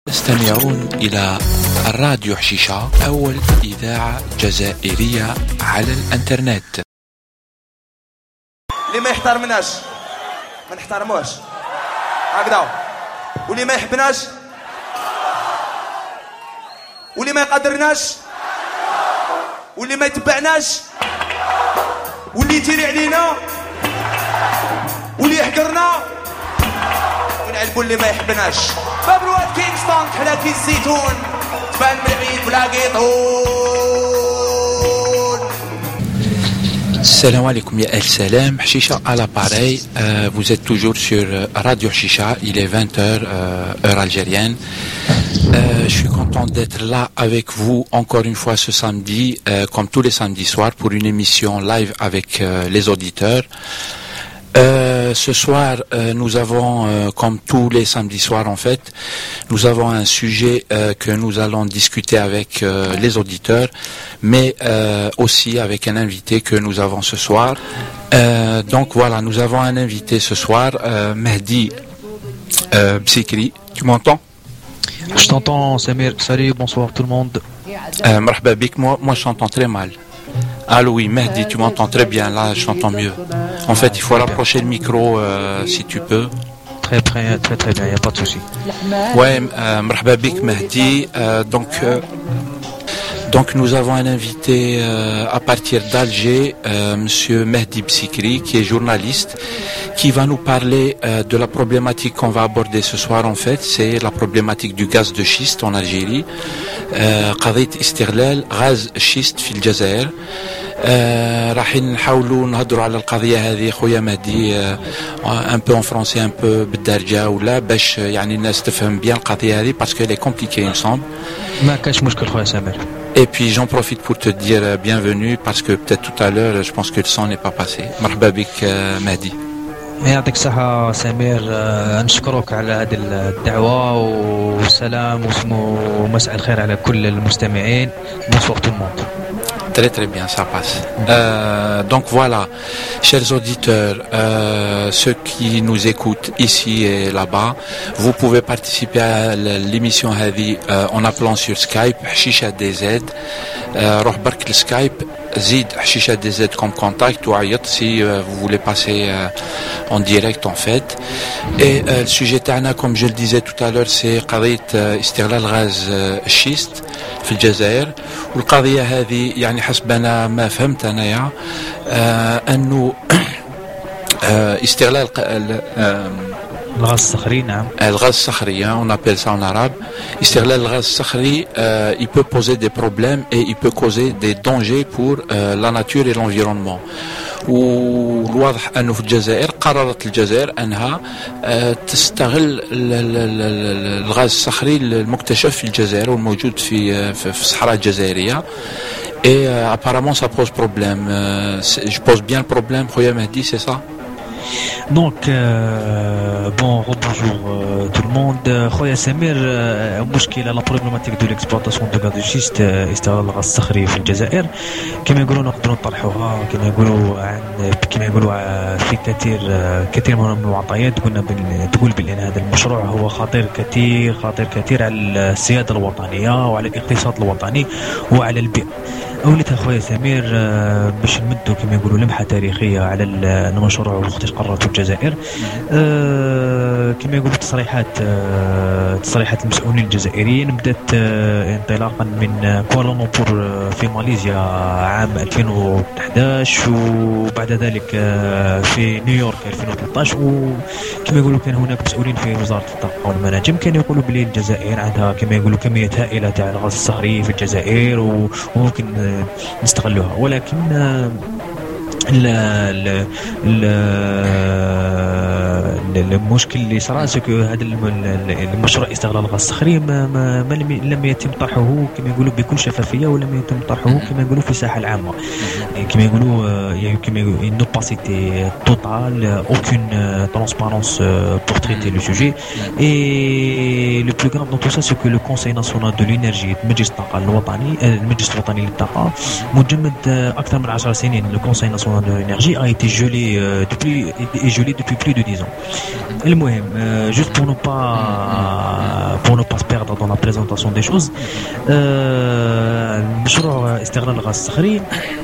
تستمعون إلى الراديو حشيشة، أول إذاعة جزائرية على الإنترنت. اللي ما يحترمناش ما نحترموش هكذا، واللي ما يحبناش واللي ما يقدرناش واللي ما يتبعناش واللي يتيري علينا واللي يحقرنا ونعلبوا اللي ما يحبناش. بابروات كينغستون حلا كي الزيتون تبان من بعيد بلا قيطون. Salam alaikum ya Salam, Chicha à l'appareil. Vous êtes toujours sur Radio Chicha, il est 20h, heure algérienne. Je suis content d'être là avec vous encore une fois ce samedi, comme tous les samedis soirs, pour une émission live avec les auditeurs. Ce soir, nous avons, comme tous les samedis soirs en fait, nous avons un sujet que nous allons discuter avec les auditeurs, mais aussi avec un invité que nous avons ce soir. Donc voilà, nous avons un invité ce soir, Mehdi Bsikri. Tu m'entends? Je t'entends, Samir. Salut, bonsoir tout le monde. Marhaba bik, moi je t'entends très mal. Allô, oui, Mehdi, tu m'entends très bien, là je t'entends mieux. En fait, il faut rapprocher le micro si tu peux. Très bien, il n'y a pas de souci. Ouais, marhaba bik Mehdi. Donc nous avons un invité à partir d'Alger, monsieur Mehdi Bsikri, qui est journaliste, qui va nous parler de la problématique qu'on va aborder ce soir en fait, c'est la problématique du gaz de schiste en Algérie. قضية استغلال غاز الشيست في الجزائر. راح نحاولوا نهضروا على القضية هذه خويا مهدي un peu en français un peu بالدارجة ولا باش يعني الناس تفهم bien القضية هذه parce qu'elle est compliquée il me semble. ما كاش مشكل خويا سامر. Et puis j'en profite pour te dire bienvenue parce que peut-être tout à l'heure je pense que le son n'est pas passé. مرحبا بك مهدي. يعطيك الصحة سمير، نشكرك على هذه الدعوة والسلام ومساء الخير على كل المستمعين. Bonsoir tout le monde. Très bien, ça passe. Donc voilà, chers auditeurs, ceux qui nous écoutent ici et là-bas, vous pouvez participer à l'émission Hadi en appelant sur Skype Chicha DZ. روح برك السكايب زيد حشيشة دي زد comme contact ou عيط si vous voulez passer en direct en fait. Et le sujet تاعنا comme je le disais tout à l'heure c'est قضية استغلال غاز الشيست في الجزائر. والقضية هذه يعني حسب أنا ما فهمت أنايا أنه استغلال الغاز الصخري. نعم الغاز الصخري on appelle ça en arabe. استغلال الغاز الصخري il peut poser des problèmes et il peut causer des dangers pour la nature et l'environnement. والواضح أنه في الجزائر قررت الجزائر أنها تستغل الغاز الصخري المكتشف في الجزائر والموجود في الصحراء الجزائرية. Et apparemment ça pose problème. Je pose bien le problème, خويا مهدي, c'est ça? Donc bonjour tout le monde. خويا سمير، مشكلة لا بروبليماتيك دو ليكسبلوطاسيون دو غاز دو شيست استغلال الغاز الصخري في الجزائر كما يقولوا نقدروا نطرحوها كما يقولوا في كثير من المعطيات تقول بأن هذا المشروع هو خطير كثير على السيادة الوطنية وعلى الاقتصاد الوطني وعلى البيئة. أولتها خويا سمير باش نمدوا كما يقولوا لمحة تاريخية على المشروع وقتاش قررته الجزائر. كما يقولوا تصريحات المسؤولين الجزائريين بدأت انطلاقا من كوالالمبور في ماليزيا عام 2011 وبعد ذلك في نيويورك 2013. وكما يقولوا كان هناك مسؤولين في وزارة الطاقة والمناجم كانوا يقولوا بلي الجزائر عندها كما يقولوا كمية هائلة تاع الغاز الصخري في الجزائر وممكن نستغلوها. ولكن المشكل اللي صار سكو هذا المشروع استغلال الغاز الصخري لم يتم طرحه كما يقولوا بكل شفافيه ولم يتم طرحه كما يقولوا في الساحه العامه. كما يقولوا une opacité totale, aucune transparence pour traiter le sujet. Et le plus grave dans tout ça c'est que le Conseil national de l'énergie المجلس الوطني للطاقه مجمد اكثر من 10 سنين. Le Conseil national de l'énergie a été gelé depuis plus de 10 ans. المهم juste pour ne pas se perdre بريزونطاسيون دي شوز. مشروع استغلال الغاز الصخري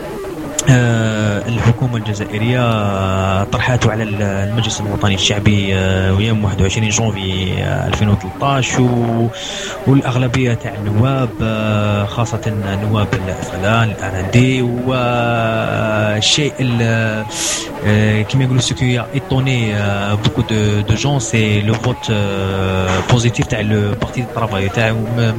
الحكومة الجزائرية طرحته على المجلس الوطني الشعبي يوم 21 جونفي 2013 والأغلبية تاع النواب خاصة نواب الفلان الأرندي والشيء كما يقولوا سكويا إيطوني بوكو دو جون سي لو فوت بوزيتيف تاع لو بارتي الطرافاي تاع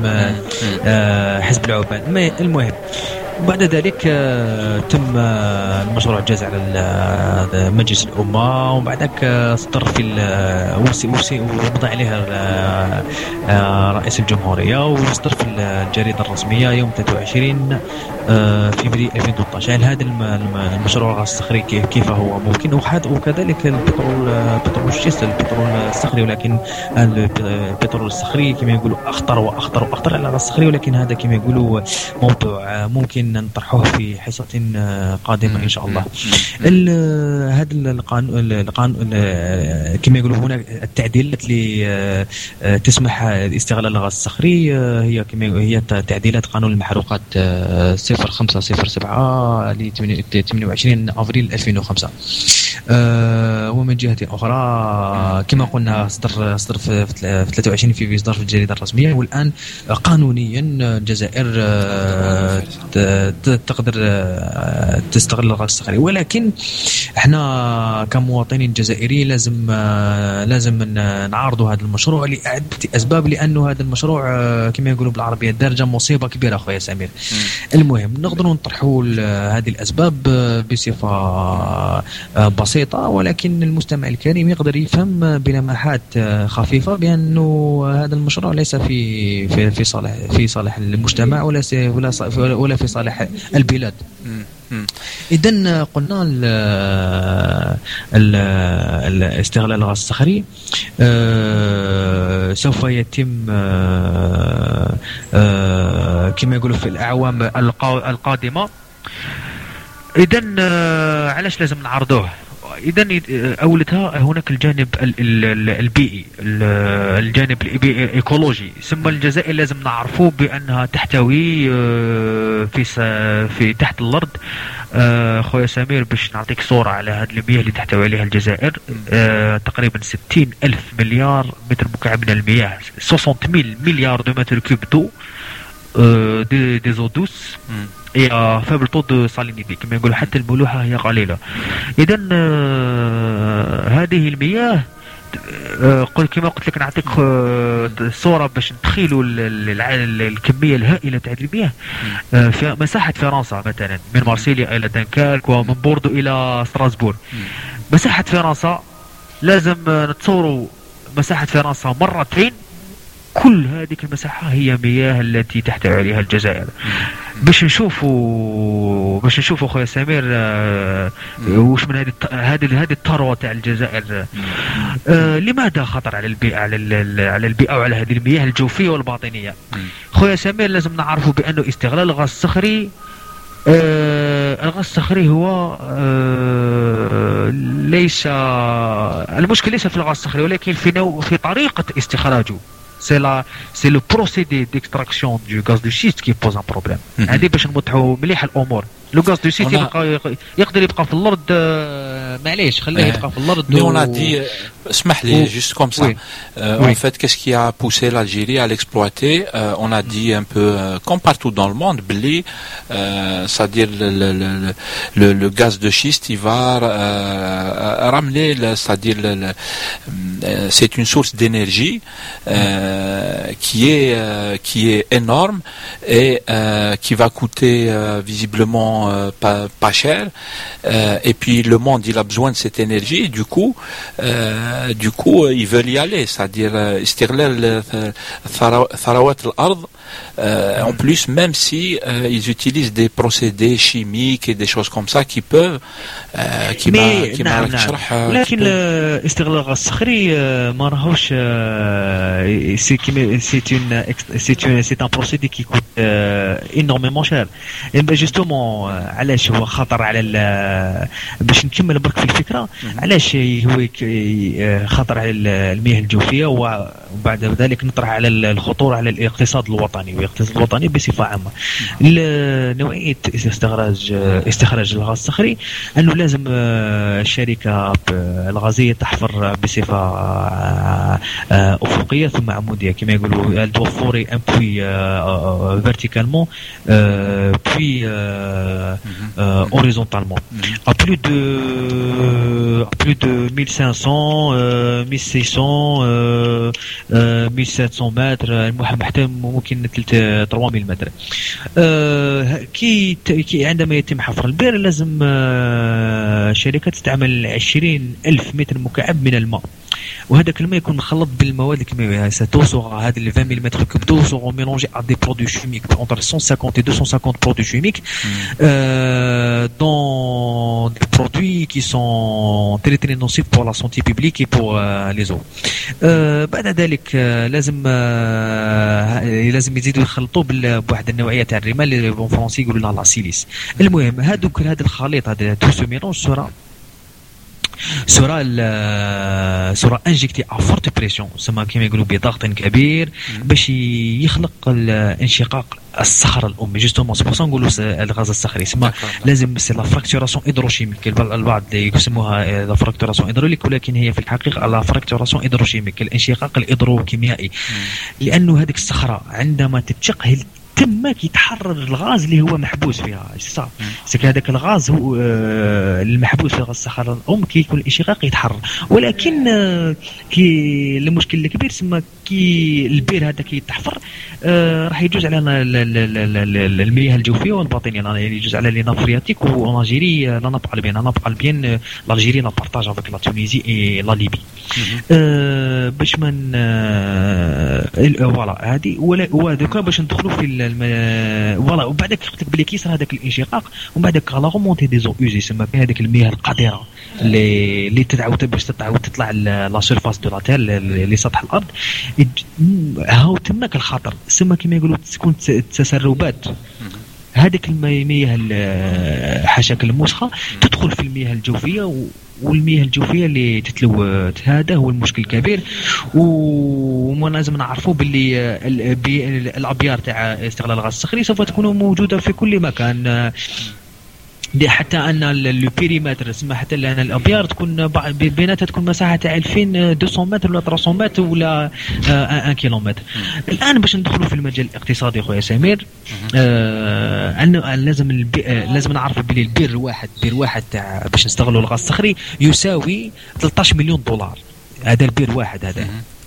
حزب العباد. ما المهم بعد ذلك تم المشروع جاز على مجلس الأمة وبعد ذلك صدر في ووضع عليها رئيس الجمهورية وصدر في الجريدة الرسمية يوم 23 فبراير 2013. هل هذا المشروع الغاز الصخري كيف هو ممكن وكذلك البترول الشيست البترول الصخري، ولكن البترول الصخري كما يقولوا أخطر وأخطر على الغاز الصخري، ولكن هذا كما يقولوا موضوع ممكن نطرحه في حصة قادمة إن شاء الله. هذا القانون كما يقولوا هنا التعديلات اللي تسمح باستغلال الغاز الصخري هي تعديلات قانون المحروقات 0507 ل 28 أفريل 2005. ومن جهة أخرى كما قلنا صدر في 23 في إصدار في الجريدة الرسمية، والآن قانونيا الجزائر تقدر تستغل الغاز الصخري، ولكن احنا كمواطنين جزائريين لازم نعارضوا هذا المشروع لعدة أسباب، لأنه هذا المشروع كما يقولوا بالعربية الدارجة مصيبة كبيرة أخويا سمير. المهم نقدر نطرحوا هذه الأسباب بصفة بسيطة، ولكن المستمع الكريم يقدر يفهم بلمحات خفيفة بأنه هذا المشروع ليس في صالح المجتمع ولا في صالح البلاد. إذن قلنا الاستغلال الغاز الصخري سوف يتم كما يقولوا في الأعوام القادمة. إذن علاش لازم نعرضوه؟ إذن أولتها هناك الجانب البيئي، الجانب الإيكولوجي. ثم الجزائر لازم نعرفوا بأنها تحتوي في تحت الأرض خويا سمير باش نعطيك صورة على هذه المياه اللي تحتوي عليها الجزائر تقريبا 60,000 مليار متر مكعب من المياه، 60,000 مليار دو متر كوب دو دي زو دوس هي فابل طو دو سالينيتي كما يقولوا، حتى الملوحة هي قليلة. إذن هذه المياه كما قلت لك نعطيك صورة باش نتخيلوا الكمية الهائلة تاع المياه في مساحة فرنسا مثلا، من مارسيليا إلى دنكرك ومن بوردو إلى ستراسبور. مساحة فرنسا لازم نتصوروا مساحة فرنسا مرتين، كل هذه المساحة هي مياه التي تحتوي عليها الجزائر. باش نشوفوا خويا سمير واش من هذه الثروة تاع الجزائر لماذا خطر على البيئة على البيئة وعلى هذه المياه الجوفية والباطنية. خويا سمير لازم نعرفوا بأنه استغلال الغاز الصخري الغاز الصخري هو ليس المشكلة ليس في الغاز الصخري، ولكن في طريقة استخراجه. C'est le procédé d'extraction du gaz de schiste qui pose un problème. هذه باش نوضحوا مليح الأمور. لو غاز دو شيست يقدر يبقى في الأرض، معليش خليه يبقى في الأرض. Mais on a dit, اسمح لي juste comme ça. En fait, qu'est-ce qui a poussé l'Algérie à l'exploiter? On a dit un peu comme partout dans le monde, blé, c'est-à-dire le gaz de schiste, il va ramener, c'est-à-dire c'est une source d'énergie qui est énorme et qui va coûter visiblement pas cher, et puis le monde il a besoin de cette énergie, et du coup ils veulent y aller, c'est-à-dire استغلال ثروات الأرض. En plus, même si ils utilisent des procédés chimiques et des choses comme ça qui peuvent لكن استغلال الغاز الصخري ما راهوش c'est un procédé qui coûte énormément cher. justement علاش هو خطر على باش نكمل برك في الفكرة علاش هو خطر على المياه الجوفية وبعد ذلك نطرح على الخطورة على الاقتصاد الوطني والاقتصاد الوطني بصفة عامة. نوعية استخراج الغاز الصخري أنه لازم الشركة الغازية تحفر بصفة أفقية ثم عمودية كما يقولوا توفري ان بوي verticalement puis horizontalement à plus de 1500 1600 1700 متر حتى ممكن 3000 متر. كي عندما يتم حفر البئر لازم الشركة تستعمل 20,000 متر مكعب من الماء، وهذاك الماء يكون مخلط بالمواد الكيميائية. ستوصل هذه ال 20 ملم كوب d'eau seront mélangés à des produits chimiques entre 150 et 250 produits chimiques dans des produits qui sont très nocifs pour la santé publique et pour les eaux. بعد ذلك لازم يزيدوا يخلطوا بواحد النوعية تاع الرمال اللي بالفرنسي يقولوا لها لاسيليس. المهم هذا الخليط هذا تو سو ميلونج sera injecté à forte pression سما كما يقولوا بضغط كبير باش يخلق الانشقاق الصخر الأمي. جوستومون سي بور سا نقولوا الغاز الصخري سما لازم سي لا فراكتوراسيون هيدروشيميك. البعض يسموها لا فراكتوراسيون هيدروليك ولكن هي في الحقيقة لا فراكتوراسيون هيدروشيميك، الانشقاق الهيدروكيميائي، لأنه هذيك الصخرة عندما تتشق تماك يتحرر الغاز اللي هو محبوس فيها. سك هذاك الغاز هو المحبوس في الصخرة الأم كي يكون الانشقاق يتحرر، ولكن كي المشكل الكبير سما كي البير هذا كي يتحفر راح يجوز على المياه الجوفية والباطنية، يعني يجوز على لي نافرياتيك والجيري لا نابال بيان l'Algérie la partage avec la Tunisie et la Libye. باش من فوالا هذه وهذوك باش ندخلوا في فوالا. وبعدك قلت لك بلي كيصير هذاك الانشقاق ومن بعدك لا رومونتي دي زو اوزي سما في هذيك المياه القذره اللي تتعاود باش تطلع لا سيرفاس دو لا تير لسطح الارض. هاو تماك الخطر سما كما يقولوا تكون تسربات هذيك المياه حاشاك المسخه تدخل في المياه الجوفيه، والمياه الجوفيه اللي تتلوث. هذا هو المشكل الكبير. وما لازم نعرفوا باللي الابيار تاع استغلال الغاز الصخري سوف تكون موجوده في كل مكان، حتى ان البيريمتر سما حتى ان الابيار تكون بيناتها تكون مساحه تاع 2200 متر ولا 300 متر ولا 1 كيلومتر. الان باش ندخلوا في المجال الاقتصادي خويا سمير، لازم نعرف بلي البير واحد تاع باش نستغلوا الغاز الصخري يساوي 13 مليون دولار. هذا البير واحد هذا.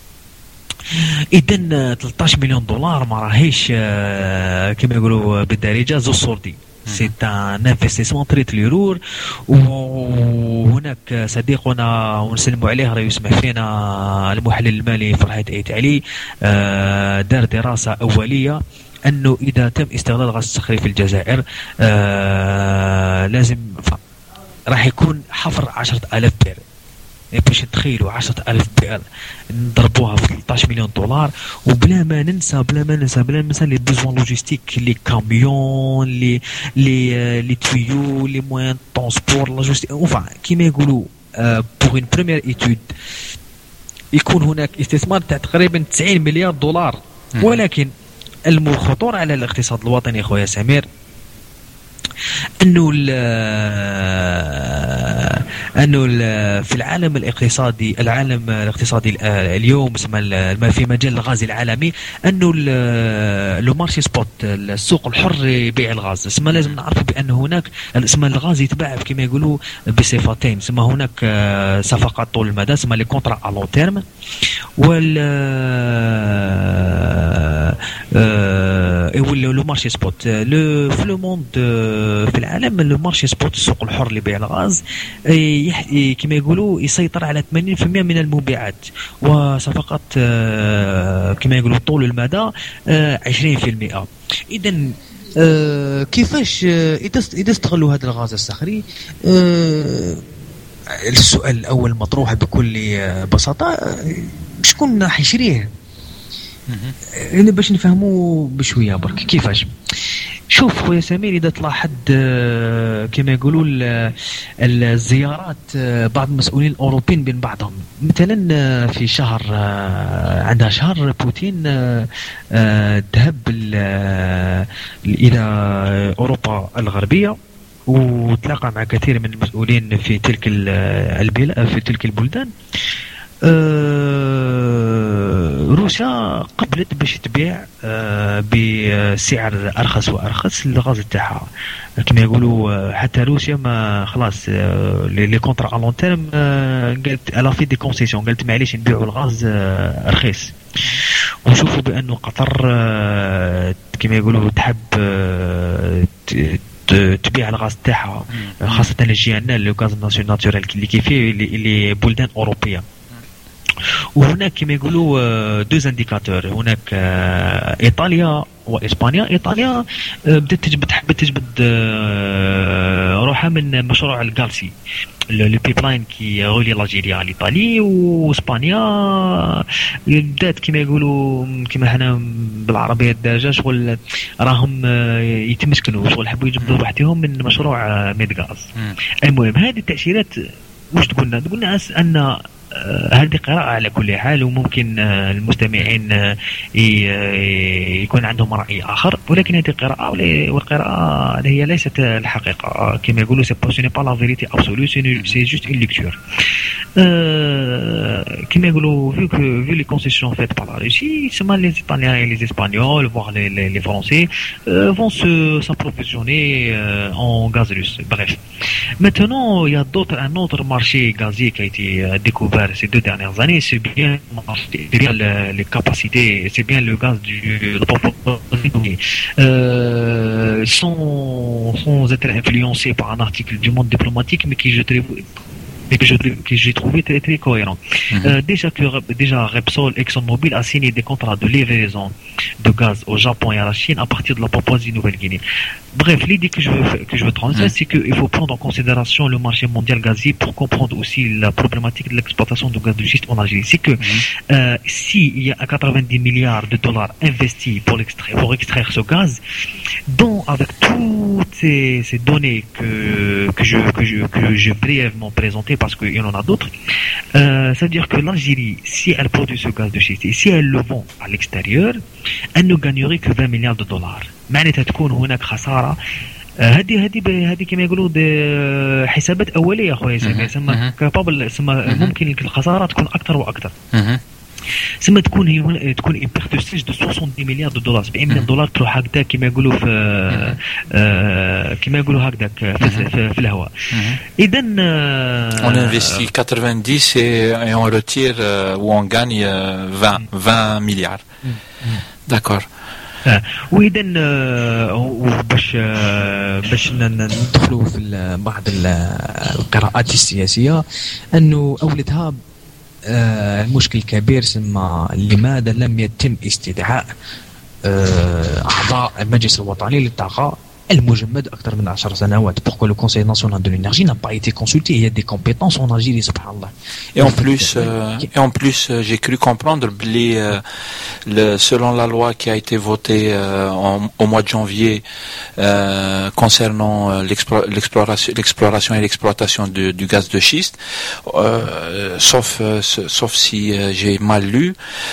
اذا 13 مليون دولار ما راهيش كما يقولوا بالدارجه زو صورتي. سي ان انفستيسمون تري تليرور. وهناك صديقنا ونسلموا عليه راه يسمع فينا المحلل المالي فرحات ايت علي دار دراسه اوليه انه اذا تم استغلال الغاز الصخري في الجزائر لازم راح يكون حفر 10,000 بئر. باش تخيلوا 10,000 بئر نضربوها في 13 مليون دولار، وبلا ما ننسى لي بيزوان لوجيستيك، لي كاميون، لي تويو، لي موان ترونسبور، لوجيستيك. اوفا كيما يقولوا بوغ اون بريمير ايتود يكون هناك استثمار تاع تقريبا 90 مليار دولار. ولكن الخطورة على الاقتصاد الوطني خويا سمير انه في العالم الاقتصادي اليوم في مجال الغاز العالمي انه لو مارشي سبوت السوق الحر يبيع الغاز. اسمها لازم نعرف بان هناك اسمها الغاز يتباع كما يقولوا بصفتين. اسمها هناك صفقات طول المدى اسمها لي كونترا ا لون تيرم، ولا لو مارشي سبوت. في لو موند في العالم لو مارشي سبوت السوق الحر اللي بيع الغاز كما يقولوا يسيطر على 80% من المبيعات، وصفقات كما يقولوا طول المدى 20%. إذا كيفاش إذا استغلوا هذا الغاز الصخري؟ السؤال الأول مطروح بكل بساطة، شكون راح يشريه؟ باش نفهموا بشوية برك كيفاش. شوف خويا سمير، اذا تلاحظ كما يقولوا الزيارات بعض المسؤولين الاوروبيين بين بعضهم، مثلا في شهر عندها شهر بوتين ذهب الى اوروبا الغربيه وتلاقى مع كثير من المسؤولين في تلك البلاد، في تلك البلدان. روسيا قبلت باش تبيع بسعر ارخص وارخص الغاز تاعها كما يقولوا. حتى روسيا ما خلاص لي كونترا لون تيرم قالت الا في دي كونسيسيون، قالت معليش نبيعوا الغاز رخيص. ونشوفوا بانه قطر كما يقولوا تحب تبيع الغاز تاعها، خاصه الجيانا لو غاز ناتورال اللي كيفيه اللي بلدان اوروبيه. وهناك كما يقولوا دوز انديكاتور، هناك ايطاليا واسبانيا. ايطاليا بدات تحب تجبد روحها من مشروع الغالسي لو بيبلاين كي يغولي الجيريا لايطالي. واسبانيا بدات كما يقولوا كما حنا بالعربيه الدارجه شغل راهم يتمسكنوا شغل حبوا يجبدوا وحدهم من مشروع ميد غاز. المهم هذه التاشيرات واش تقولنا ان هذه قراءة على كل حال، وممكن المستمعين يكون عندهم رأي آخر، ولكن هذه قراءة والقراءة هي ليست الحقيقة كما يقولوا. ce n'est pas la vérité absolue, c'est juste une lecture. كما يقولوا vu les concessions faites par la Russie, seulement les Italiens et les Espagnols, voire les Français vont s'approvisionner en gaz russe. Bref, maintenant il y a un autre marché gazier qui a été découvert ces 2 dernières années. C'est bien les capacités, c'est bien le gaz sans être influencé par un article du Monde diplomatique, mais que j'ai trouvé très très cohérent. Déjà Repsol, ExxonMobil a signé des contrats de livraison de gaz au Japon et à la Chine à partir de la Papouasie-Nouvelle-Guinée. Bref, l'idée que je veux transmettre, c'est qu'il faut prendre en considération le marché mondial gazier pour comprendre aussi la problématique de l'exploitation du gaz de schiste en Algérie. C'est que s'il y a 90 milliards de dollars investis pour extraire ce gaz, dont avec toutes ces données que je brièvement présentées, parce qu'il y en a d'autres, ça veut dire que l'Algérie, si elle produit ce gaz de schiste et si elle le vend à l'extérieur, elle ne gagnerait que 20 milliards de dollars. معناتها تكون هناك خسارة. هذه كما يقولوا حسابات أولية أخويا سامي. ثم كابابل ثم ممكن الخسارة تكون أكثر وأكثر. ثم تكون une perte sèche de 70 milliards de dollars. 70 milliards de dollars تروح هكذا كما يقولوا في كما يقولوا هكذا في الهواء. إذا on investit 90 et on retire ou on gagne 20 milliards. D'accord. واذا باش ندخلوا في بعض القراءات السياسيه انه اولتها المشكل الكبير سما لماذا لم يتم استدعاء اعضاء المجلس الوطني للطاقه المجمد أكثر من 10 سنوات. Pourquoi le Conseil national de l'énergie n'a pas été consulté? Il y a des compétences en Algérie, subhanallah. Et en plus, j'ai cru comprendre selon la loi qui a été votée au mois de janvier concernant l'exploration et l'exploitation du gaz de schiste, sauf si j'ai mal lu,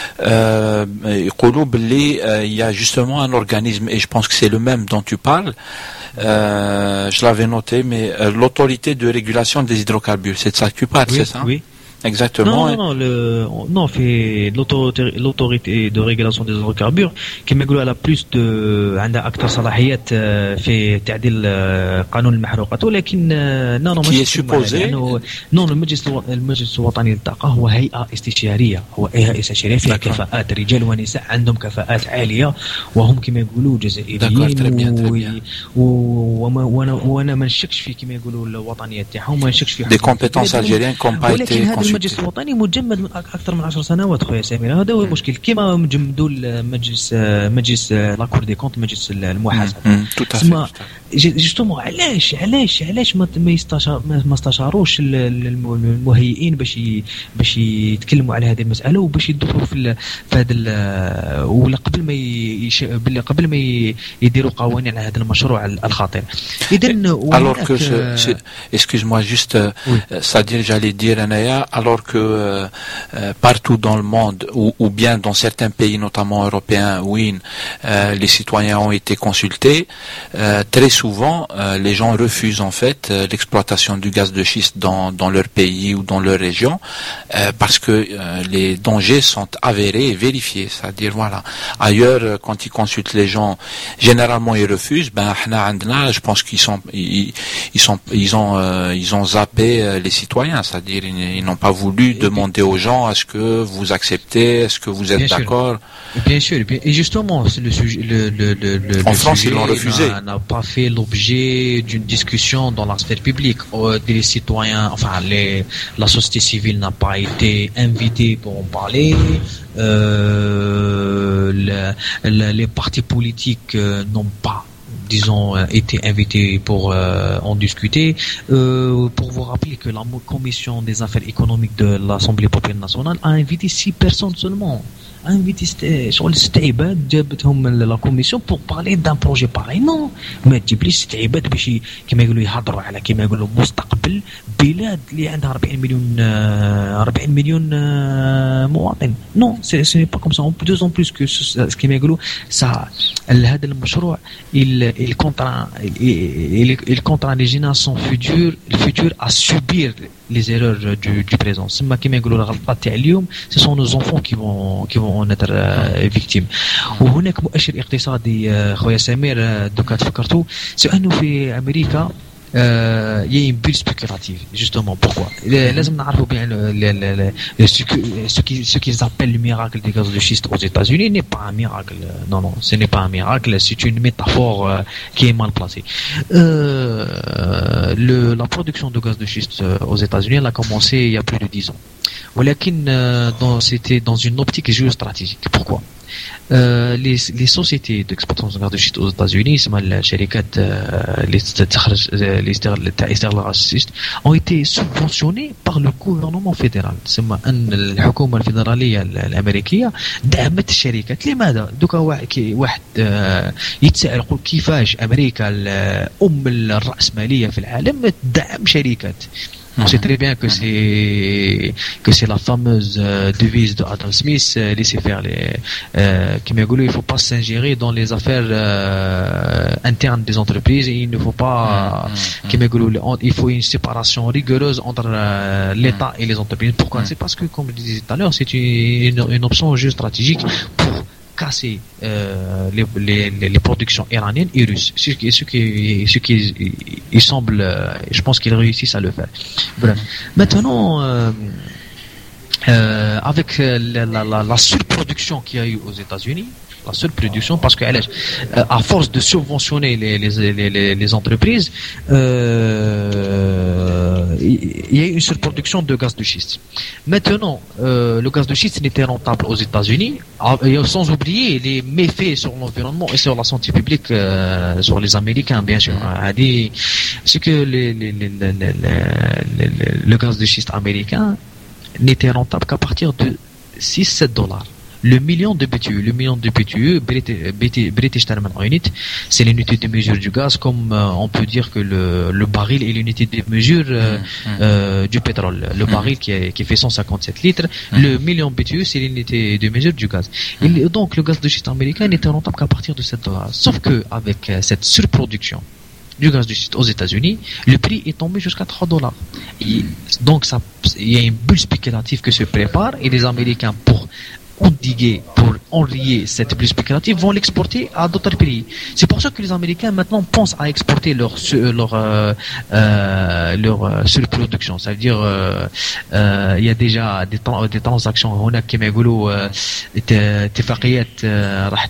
il y a justement un organisme, et je pense que c'est le même dont tu parles. Je l'avais noté, mais l'autorité de régulation des hydrocarbures, c'est de ça que tu parles, c'est ça? Oui. Exactement. Non, fait l'autorité de régulation des hydrocarbures qui يقولوا على plus de عندها أكثر صلاحيات في تعديل قانون المحروقات، ولكن qui est supposé المجلس الوطني للطاقة هو هيئة استشارية، فيها كفاءات رجال ونساء عندهم كفاءات عالية وهم كما يقولوا جزائريين وانا ما نشكش في كما يقولوا الوطنية تاعهم، ما نشكش في des compétences algériennes qui n'ont pas été المجلس الوطني مجمد من اكثر من 10 سنوات خويا سمير. هذا هو المشكل. كما مجمدوا مجلس لاكور دي كونت، مجلس المحاسبه. ثم جوستومون علاش ما استشاروش المهيئين باش يتكلموا على هذه المساله وباش يدخلوا في هذا ولا قبل ما باللي قبل ما يديروا قوانين على هذا المشروع الخطير. Alors que excuse-moi juste, c'est-à-dire j'allais dire Anaya, alors que partout dans le monde ou bien dans certains pays notamment européens où les citoyens ont été consultés, très souvent les gens refusent en fait l'exploitation du gaz de schiste dans leur pays ou dans leur région parce que les dangers sont avérés et vérifiés, c'est-à-dire voilà. Ailleurs quand ils consultent les gens, généralement ils refusent. Je pense ils ont zappé les citoyens, c'est-à-dire ils n'ont pas voulu demander aux gens est-ce que vous acceptez, est-ce que vous êtes d'accord. Bien sûr, et justement le sujet, en France ils l'ont refusé. N'a pas fait l'objet d'une discussion dans la sphère publique. Les citoyens, enfin la société civile n'a pas été invitée pour en parler. Les partis politiques n'ont pas, disons, été invités pour en discuter. Pour vous rappeler que la commission des affaires économiques de l'Assemblée populaire nationale a invité 6 personnes seulement. invité شغل استعباد جابتهم لا كوميسيون بور بارلي دان بروجي باغي نو ما تجيبليش استعباد باش كما يقولوا يهضروا على كما يقولوا مستقبل بلاد اللي عندها 40 مليون مواطن نو سي با كوم سا اون دوزون بلوس كو كما يقولوا سا هذا المشروع il contraint les générations futures à subir les erreurs du présent. سما كما يقولوا الغلطات تاع اليوم ce sont nos enfants qui vont en être victimes. وهناك مؤشر اقتصادي خويا سمير دوكا تفكرتو سي انه في امريكا il y a une bulle spéculative justement. Pourquoi لازم نعرفوا bien ce qu'ils appellent le miracle des gaz de schiste aux États-Unis n'est pas un miracle. Non, ce n'est pas un miracle, c'est une métaphore qui est mal placée. La production de gaz de schiste aux États-Unis elle a commencé il y a plus de 10 ans. ولكن c'était dans une optique géostratégique. Pourquoi les sociétés d'exploitation de gaz de schiste aux États-Unis, les شركات ont été subventionnés par le gouvernement fédéral. سما ان الحكومه الفيدراليه الامريكيه دعمت الشركات. لماذا؟ دوكا واحد يتساءل يقول كيفاش امريكا ام الراسماليه في العالم تدعم شركات. On sait très bien que c'est la fameuse devise de Adam Smith, laisser faire qui m'a dit il faut pas s'ingérer dans les affaires internes des entreprises et il ne faut pas qui m'a dit il faut une séparation rigoureuse entre l'État et les entreprises. Pourquoi? C'est parce que comme je disais tout à l'heure, c'est une option géostratégique pour casser les productions iraniennes et russes. Ce qui il semble, je pense qu'ils réussissent à le faire. Bref. Maintenant, avec la surproduction qu'il y a eu aux États-Unis, la seule production, parce que à force de subventionner les entreprises, il y a eu une surproduction de gaz de schiste. Maintenant, le gaz de schiste n'était rentable aux États-Unis, sans oublier les méfaits sur l'environnement et sur la santé publique, sur les Américains, bien sûr. C'est que le gaz de schiste américain n'était rentable qu'à partir de $6-7. Le million de BTU, British Terminal Unit, c'est l'unité de mesure du gaz, comme on peut dire que le baril est l'unité de mesure du pétrole. Le baril qui fait 157 litres, le million BTU, c'est l'unité de mesure du gaz. Donc le gaz de schiste américain n'était rentable qu'à partir de $7. Sauf que avec cette surproduction du gaz de schiste aux États-Unis, le prix est tombé jusqu'à $3. Donc il y a une bulle spéculative qui se prépare et les Américains pour enrayer cette bulle spéculative vont l'exporter à d'autres pays. C'est pour ça que les Américains maintenant pensent à exporter leur surproduction. Ça veut dire il y a déjà des transactions هناك كما يقولوا اتفاقيات راح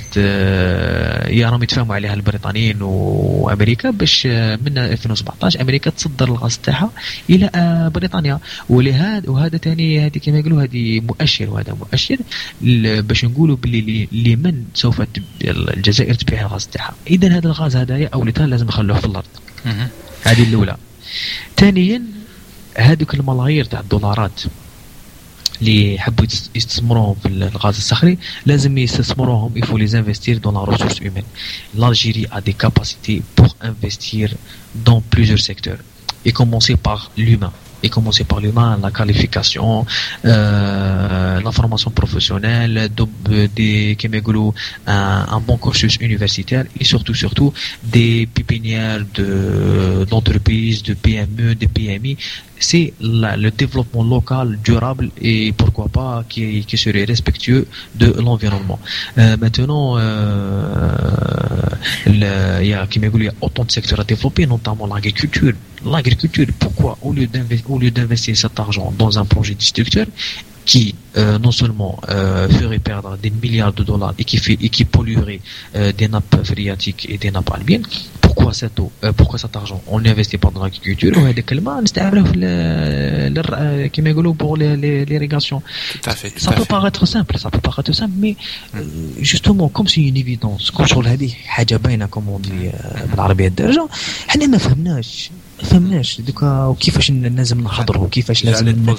يراهم يتفاهموا عليها البريطانيين وامريكا باش من 2017 امريكا تصدر الغاز تاعها الى بريطانيا. وهذا ثاني هذه كما يقولوا هذه مؤشر وهذا مؤشر باش نقولوا باللي لمن سوف الجزائر تبيع الغاز تاعها. اذا هذا الغاز هذايا اولتها لازم نخلوه في الارض. هذه الاولى. ثانيا هذوك الملايير تاع الدولارات اللي يحبوا يستثمروهم في الغاز الصخري لازم يستثمروهم. Il faut les investir dans la ressource humaine. L'Algérie a des capacités pour investir dans plusieurs secteurs et commencer par l'humain. La qualification, la formation professionnelle, un bon cursus universitaire et surtout des pépinières d'entreprises, de PME, de PMI. C'est le développement local durable et pourquoi pas qui serait respectueux de l'environnement. Maintenant, il y a autant de secteurs à développer, notamment l'agriculture. Pourquoi au lieu d'investir cet argent dans un projet destructeur qui non seulement ferait perdre des milliards de dollars et qui polluerait des nappes phréatiques et des nappes albiennes, pourquoi cet argent on n'investit pas dans l'agriculture وهذا الكلمة نستعملوه كما يقولوا pour l'irrigation. Ça peut paraître simple mais justement comme c'est une évidence كل شغل هذه حاجة باينة comme on dit بالعربية الدارجة حنا ما فهمناش دوكا وكيفاش لازم نحضروا كيفاش لازم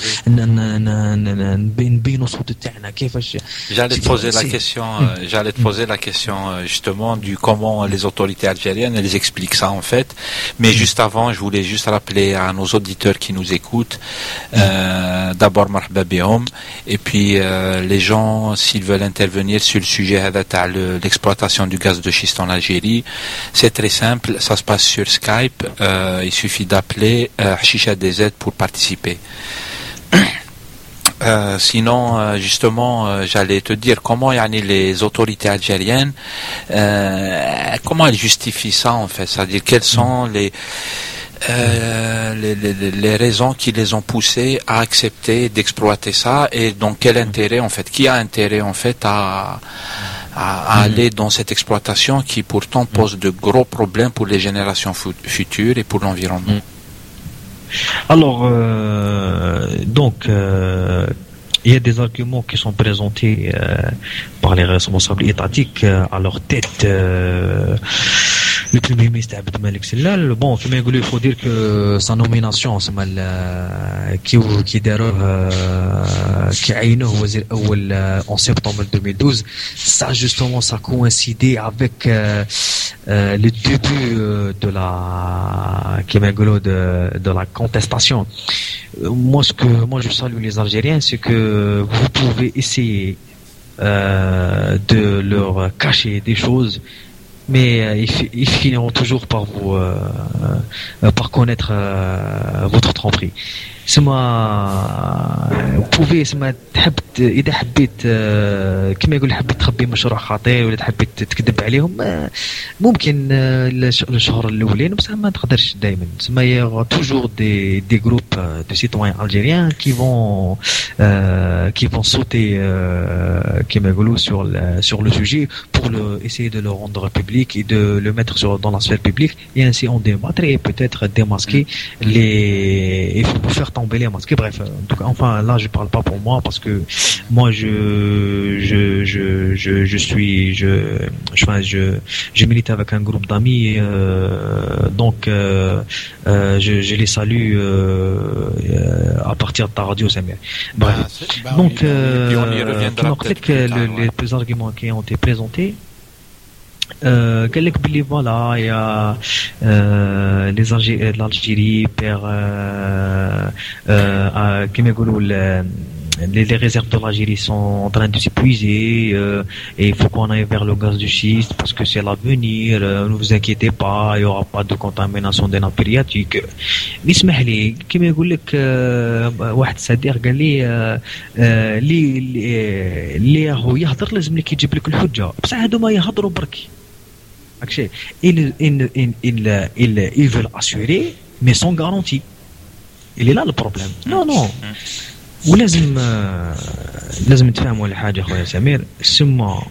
نبينوا الصوت تاعنا كيفاش. J'allais te poser la question justement du comment les autorités algériennes elles expliquent ça en fait. Mais juste avant, je voulais juste rappeler à nos auditeurs qui nous écoutent d'abord marhaba bihom et puis les gens s'ils veulent intervenir sur le sujet de l'exploitation du gaz de schiste en Algérie, c'est très simple, ça se passe sur Skype, il suffit d'appeler Hashisha DZ pour participer. Sinon, justement, j'allais te dire comment les autorités algériennes, comment elles justifient ça en fait, c'est-à-dire quelles sont les raisons qui les ont poussés à accepter d'exploiter ça et donc quel intérêt en fait, qui a intérêt en fait à aller dans cette exploitation qui pourtant pose de gros problèmes pour les générations futures et pour l'environnement. Alors, il y a des arguments qui sont présentés par les responsables étatiques à leur tête. Le Premier ministre Abd Malik Sellal, bon, il faut dire que sa nomination, c'est mal qui a été wazir awal en septembre 2012, ça justement ça coïncidait avec le début de la contestation. Moi je salue les Algériens, c'est que vous pouvez essayer de leur cacher des choses, mais ils finiront toujours par connaître votre tromperie. vous pouvez تحب اذا حبيت كما يقول حبيت تخبي مشروع خطير ولا حبيت تكذب عليهم ممكن الشهر الاولين بصح ما تقدرش دائما تسمى toujours des groupes de citoyens algériens qui vont sauter كما يقولوا sur le sujet pour essayer de le rendre public et de le mettre dans la sphère publique et ainsi en débattre et peut-être démasquer et faire tomber les masques. Bref, donc enfin là je parle pas pour moi parce que moi je milite avec un groupe d'amis donc je les salue à partir de ta radio Samir. Bref. Donc peut-être que les arguments qui ont été présentés قال لك بلي فوالا يا l'Algérie perd كما يقولوا les réserves de l'Algérie sont en train de s'épuiser et il faut qu'on aille vers le gaz de schiste parce que c'est l'avenir, ne vous inquiétez pas, il n'y aura pas de contamination des nappes phréatiques. نسمح لي كما يقول لك واحد صديق قال لي اللي هو يهضر لازم لك يجيب لك الحجة بصح هادو ما يهضروا برك هكشي ils veulent assurer mais sans garantie. Il est là le problème. Non ولازم نتفاهموا على حاجه اخويا سمير سما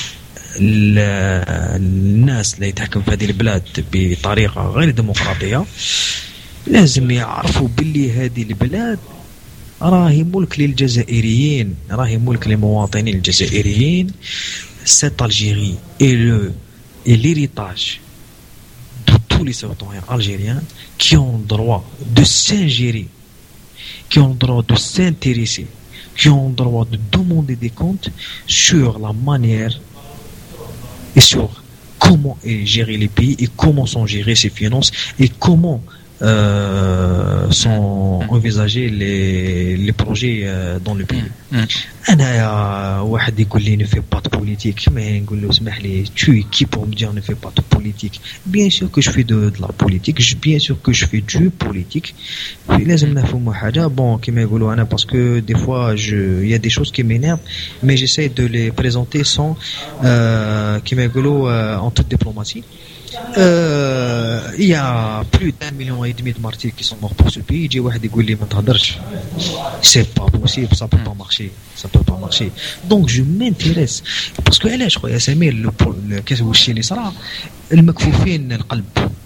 الناس اللي يتحكم في هذه البلاد بطريقه غير ديمقراطيه لازم يعرفوا باللي هذه البلاد راهي ملك للجزائريين راهي ملك للمواطنين الجزائريين. cette Algérie est l'héritage de tous les citoyens algériens qui ont le droit de s'ingérer, qui ont le droit de s'intéresser qui ont le droit de demander des comptes sur la manière et sur comment est géré les pays et comment sont gérées ses finances et comment sont envisagés les projets dans le pays. أنا واحد يقول لي ne fais pas de politique mais نقول له اسمح لي tu es qui pour me dire ne fais pas de politique. Bien sûr que je fais de la politique, bien sûr que je fais du politique. لازم نفهموا حاجة bon كما يقولوا أنا parce que des fois il y a des choses qui m'énervent mais j'essaie de les présenter sans كما يقولوا en toute diplomatie. Il y a plus d'1,5 million de martyrs qui sont morts pour ce pays. يجي واحد يقول لي ما تهدرش, c'est pas possible, ça peut pas marcher. Donc je m'intéresse parce que علاش خويا سمير كاس واش اللي صرا المكفوفين القلب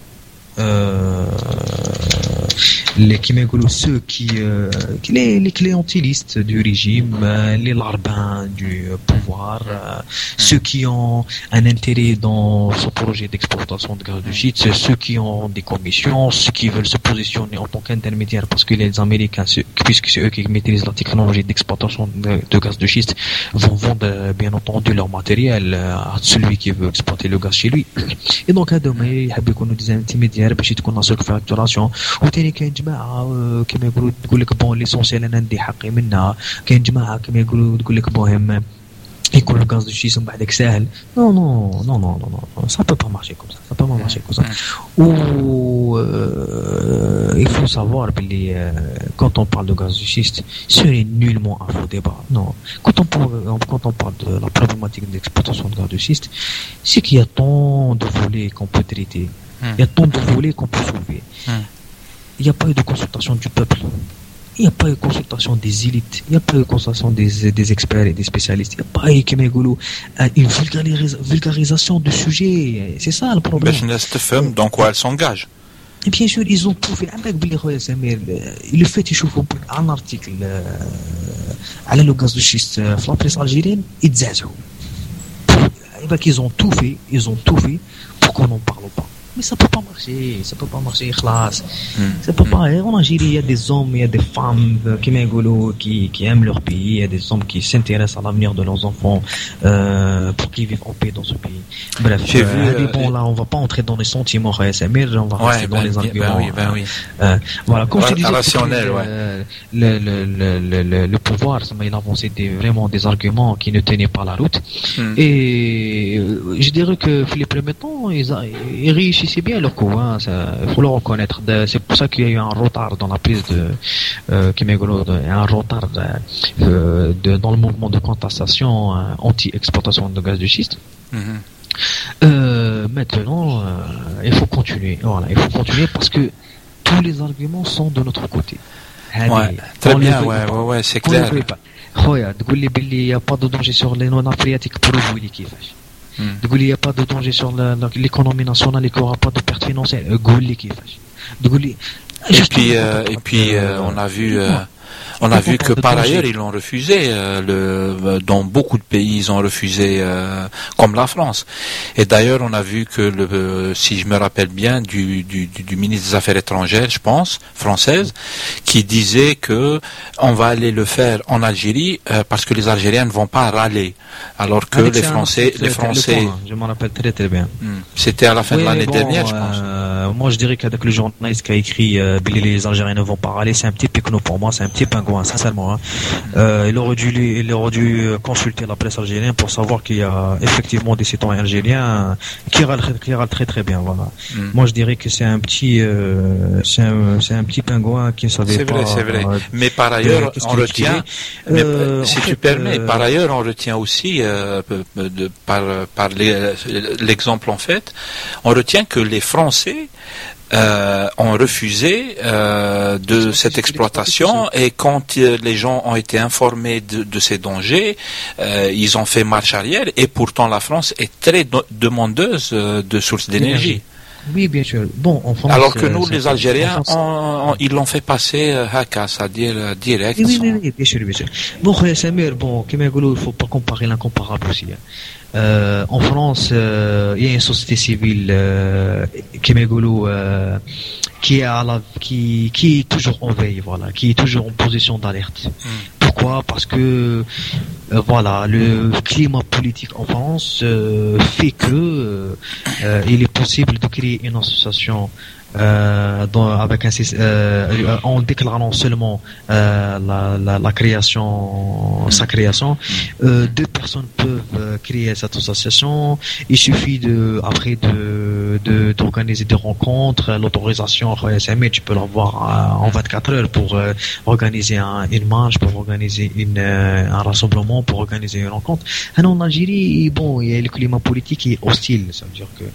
les qui m'égoulent ceux qui les clientélistes du régime, les larbins du pouvoir, ceux qui ont un intérêt dans ce projet d'exportation de gaz de schiste, ceux qui ont des commissions, ceux qui veulent se positionner en tant qu'intermédiaire parce que les Américains, puisque c'est eux qui maîtrisent la technologie d'exportation de gaz de schiste, vont vendre bien entendu leur matériel à celui qui veut exploiter le gaz chez lui. Et donc à demain, يحب يكونوا des intermédiaires باش تكون ناصر فاكتوراسيون. وثاني كاين جماعه كما يقولوا تقول لك بون ليسونسيال انا ندي حقي منها. كاين جماعه كما يقولوا تقول لك مهم يكون الغاز دو شيس من بعدك ساهل. Non, ça peut pas marcher comme ça. Ou il faut savoir que quand on parle de gaz de schiste, ce n'est nullement un faux débat. Non, quand on parle de la problématique d'exploitation de gaz de schiste, c'est qu'il y a tant de volets qu'on peut traiter. Il y a tant de volets qu'on peut soulever. Il n'y a pas eu de consultation du peuple. Il n'y a pas eu de consultation des élites. Il n'y a pas eu de consultation des experts et des spécialistes. Il n'y a pas eu une vulgarisation du sujet. C'est ça le problème. Dans quoi elle s'engage? Et bien sûr, ils ont tout fait. Le fait qu'ils chauffent un article à le gaz de schiste dans la presse algérienne, ils ont tout fait pour qu'on n'en parle pas. Mais ça peut pas marcher, classe. Ça peut pas. En Algérie, il y a des hommes, il y a des femmes qui aiment leur pays, il y a des hommes qui s'intéressent à l'avenir de leurs enfants pour qu'ils vivent en paix dans ce pays. Bref, bon, là, on va pas entrer dans les sentiments, Samir, on va rester dans les arguments. Voilà, comme je disais, le pouvoir, il a avancé vraiment des arguments qui ne tenaient pas la route. Et je dirais que les premiers temps, ils réussissaient bien leur coup, hein, il faut le reconnaître. C'est pour ça qu'il y a eu un retard dans la prise un retard dans le mouvement de contestation anti-exportation de gaz de schiste. Maintenant, il faut continuer. Voilà, il faut continuer parce que tous les arguments sont de notre côté. Très bien, ouais, c'est clair. تقول لي باللي il y a pas de danger sur les non phréatiques pour vous les كيفاش تقول لي il y a pas de danger sur l'économie nationale et qu'il y aura pas de perte financière قول لي كيفاش تقول لي et puis on a vu que par ailleurs ils l'ont refusé, dans beaucoup de pays ils ont refusé, comme la France. Et d'ailleurs on a vu que si je me rappelle bien du ministre des Affaires étrangères, je pense, française, qui disait que on va aller le faire en Algérie parce que les Algériens ne vont pas râler, alors que les Français, je m'en rappelle très bien. C'était à la fin de l'année dernière, je pense. Moi je dirais qu'avec le journaliste qui a écrit les Algériens ne vont pas râler, c'est un petit picno pour moi, c'est un petit pingouin, sincèrement. Il aurait dû consulter la presse algérienne pour savoir qu'il y a effectivement des citoyens algériens qui râlent très très bien. Voilà. Moi je dirais que c'est un petit pingouin qui ne savait pas. C'est vrai. Mais par ailleurs on retient. Si tu permets, par ailleurs on retient aussi par l'exemple en fait, on retient que les Français ont refusé de cette exploitation, et quand les gens ont été informés de ces dangers, ils ont fait marche arrière, et pourtant la France est très demandeuse de sources d'énergie. Oui, bien sûr. Bon, en France, alors que nous, les Algériens, ils l'ont fait passer haka, c'est-à-dire direct. Oui, bien sûr. Bon, Samir, comme il ne faut pas comparer l'incomparable aussi. En France, il y a une société civile qui est toujours en veille, voilà, qui est toujours en position d'alerte. Pourquoi? Parce que voilà, le climat politique en France fait que il est possible de créer une association avec en déclarant seulement la création, sa création. Deux personnes peuvent créer cette association. Il suffit d'organiser des rencontres. L'autorisation tu peux l'avoir en 24 heures pour organiser une marche, pour organiser un rassemblement, pour organiser une rencontre. En Algérie, bon, il y a le climat politique qui est hostile. Ça veut dire que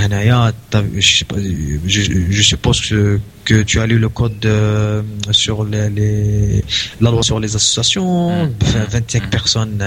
je suppose que tu as lu le code sur la loi sur les associations, 25 personnes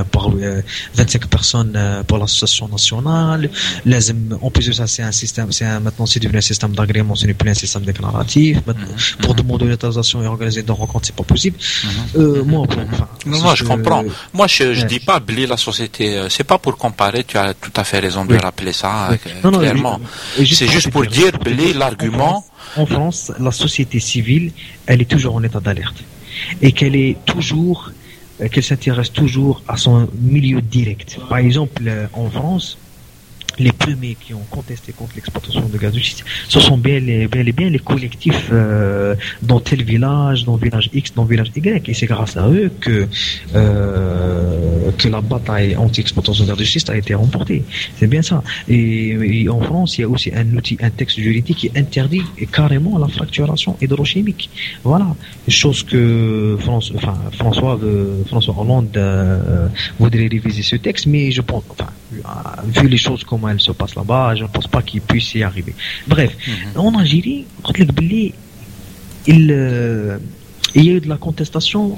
pour l'association nationale. En plus de ça, c'est un système, maintenant c'est devenu un système d'agrément, ce n'est plus un système déclaratif. Maintenant, pour demander l'autorisation et organiser des rencontres, c'est pas possible. Moi, je comprends. Moi, je dis pas blé la société. C'est pas pour comparer. Tu as tout à fait raison de rappeler ça clairement. C'est juste pour dire blé l'argument. En France, la société civile, elle est toujours en état d'alerte et qu'elle s'intéresse toujours à son milieu direct. Par exemple, en France, les premiers qui ont contesté contre l'exploitation de gaz de schiste, ce sont bel et bien les collectifs dans tel village, dans village X, dans village Y, et c'est grâce à eux que la bataille anti-exploitation de gaz de schiste a été remportée. C'est bien ça. Et en France, il y a aussi un texte juridique qui interdit carrément la fracturation hydrochimique. Voilà, chose que François Hollande voudrait réviser ce texte, mais je pense, vu les choses comment elles se passent là-bas, je ne pense pas qu'il puisse y arriver. Bref, en Algérie, il y a eu de la contestation,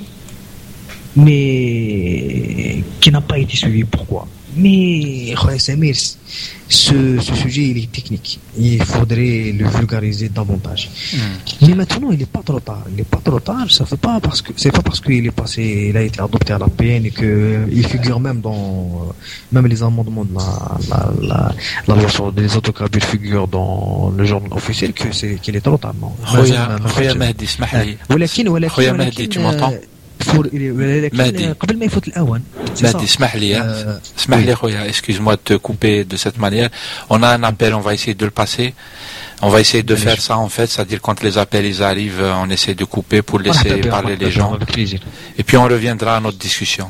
mais qui n'a pas été suivie. Pourquoi? Mais Samir, ce sujet il est technique. Il faudrait le vulgariser davantage. Mais maintenant, il n'est pas trop tard. Ça fait pas parce qu'il est passé, il a été adopté à la peine et que il figure même dans les amendements de la loi sur les autocarbures figurent dans le journal officiel qu'il est trop tard. Non. Khoya Mehdi, Khoya Mehdi, tu m'entends? قبل ما يفوت الأوان. Mehdi, اسمح لي خويا, excuse-moi de te couper de cette manière. On a un appel, on va essayer de le passer. On va essayer de faire ça en fait, c'est-à-dire quand les appels ils arrivent, on essaie de couper pour laisser parler les gens. Et puis on reviendra à notre discussion.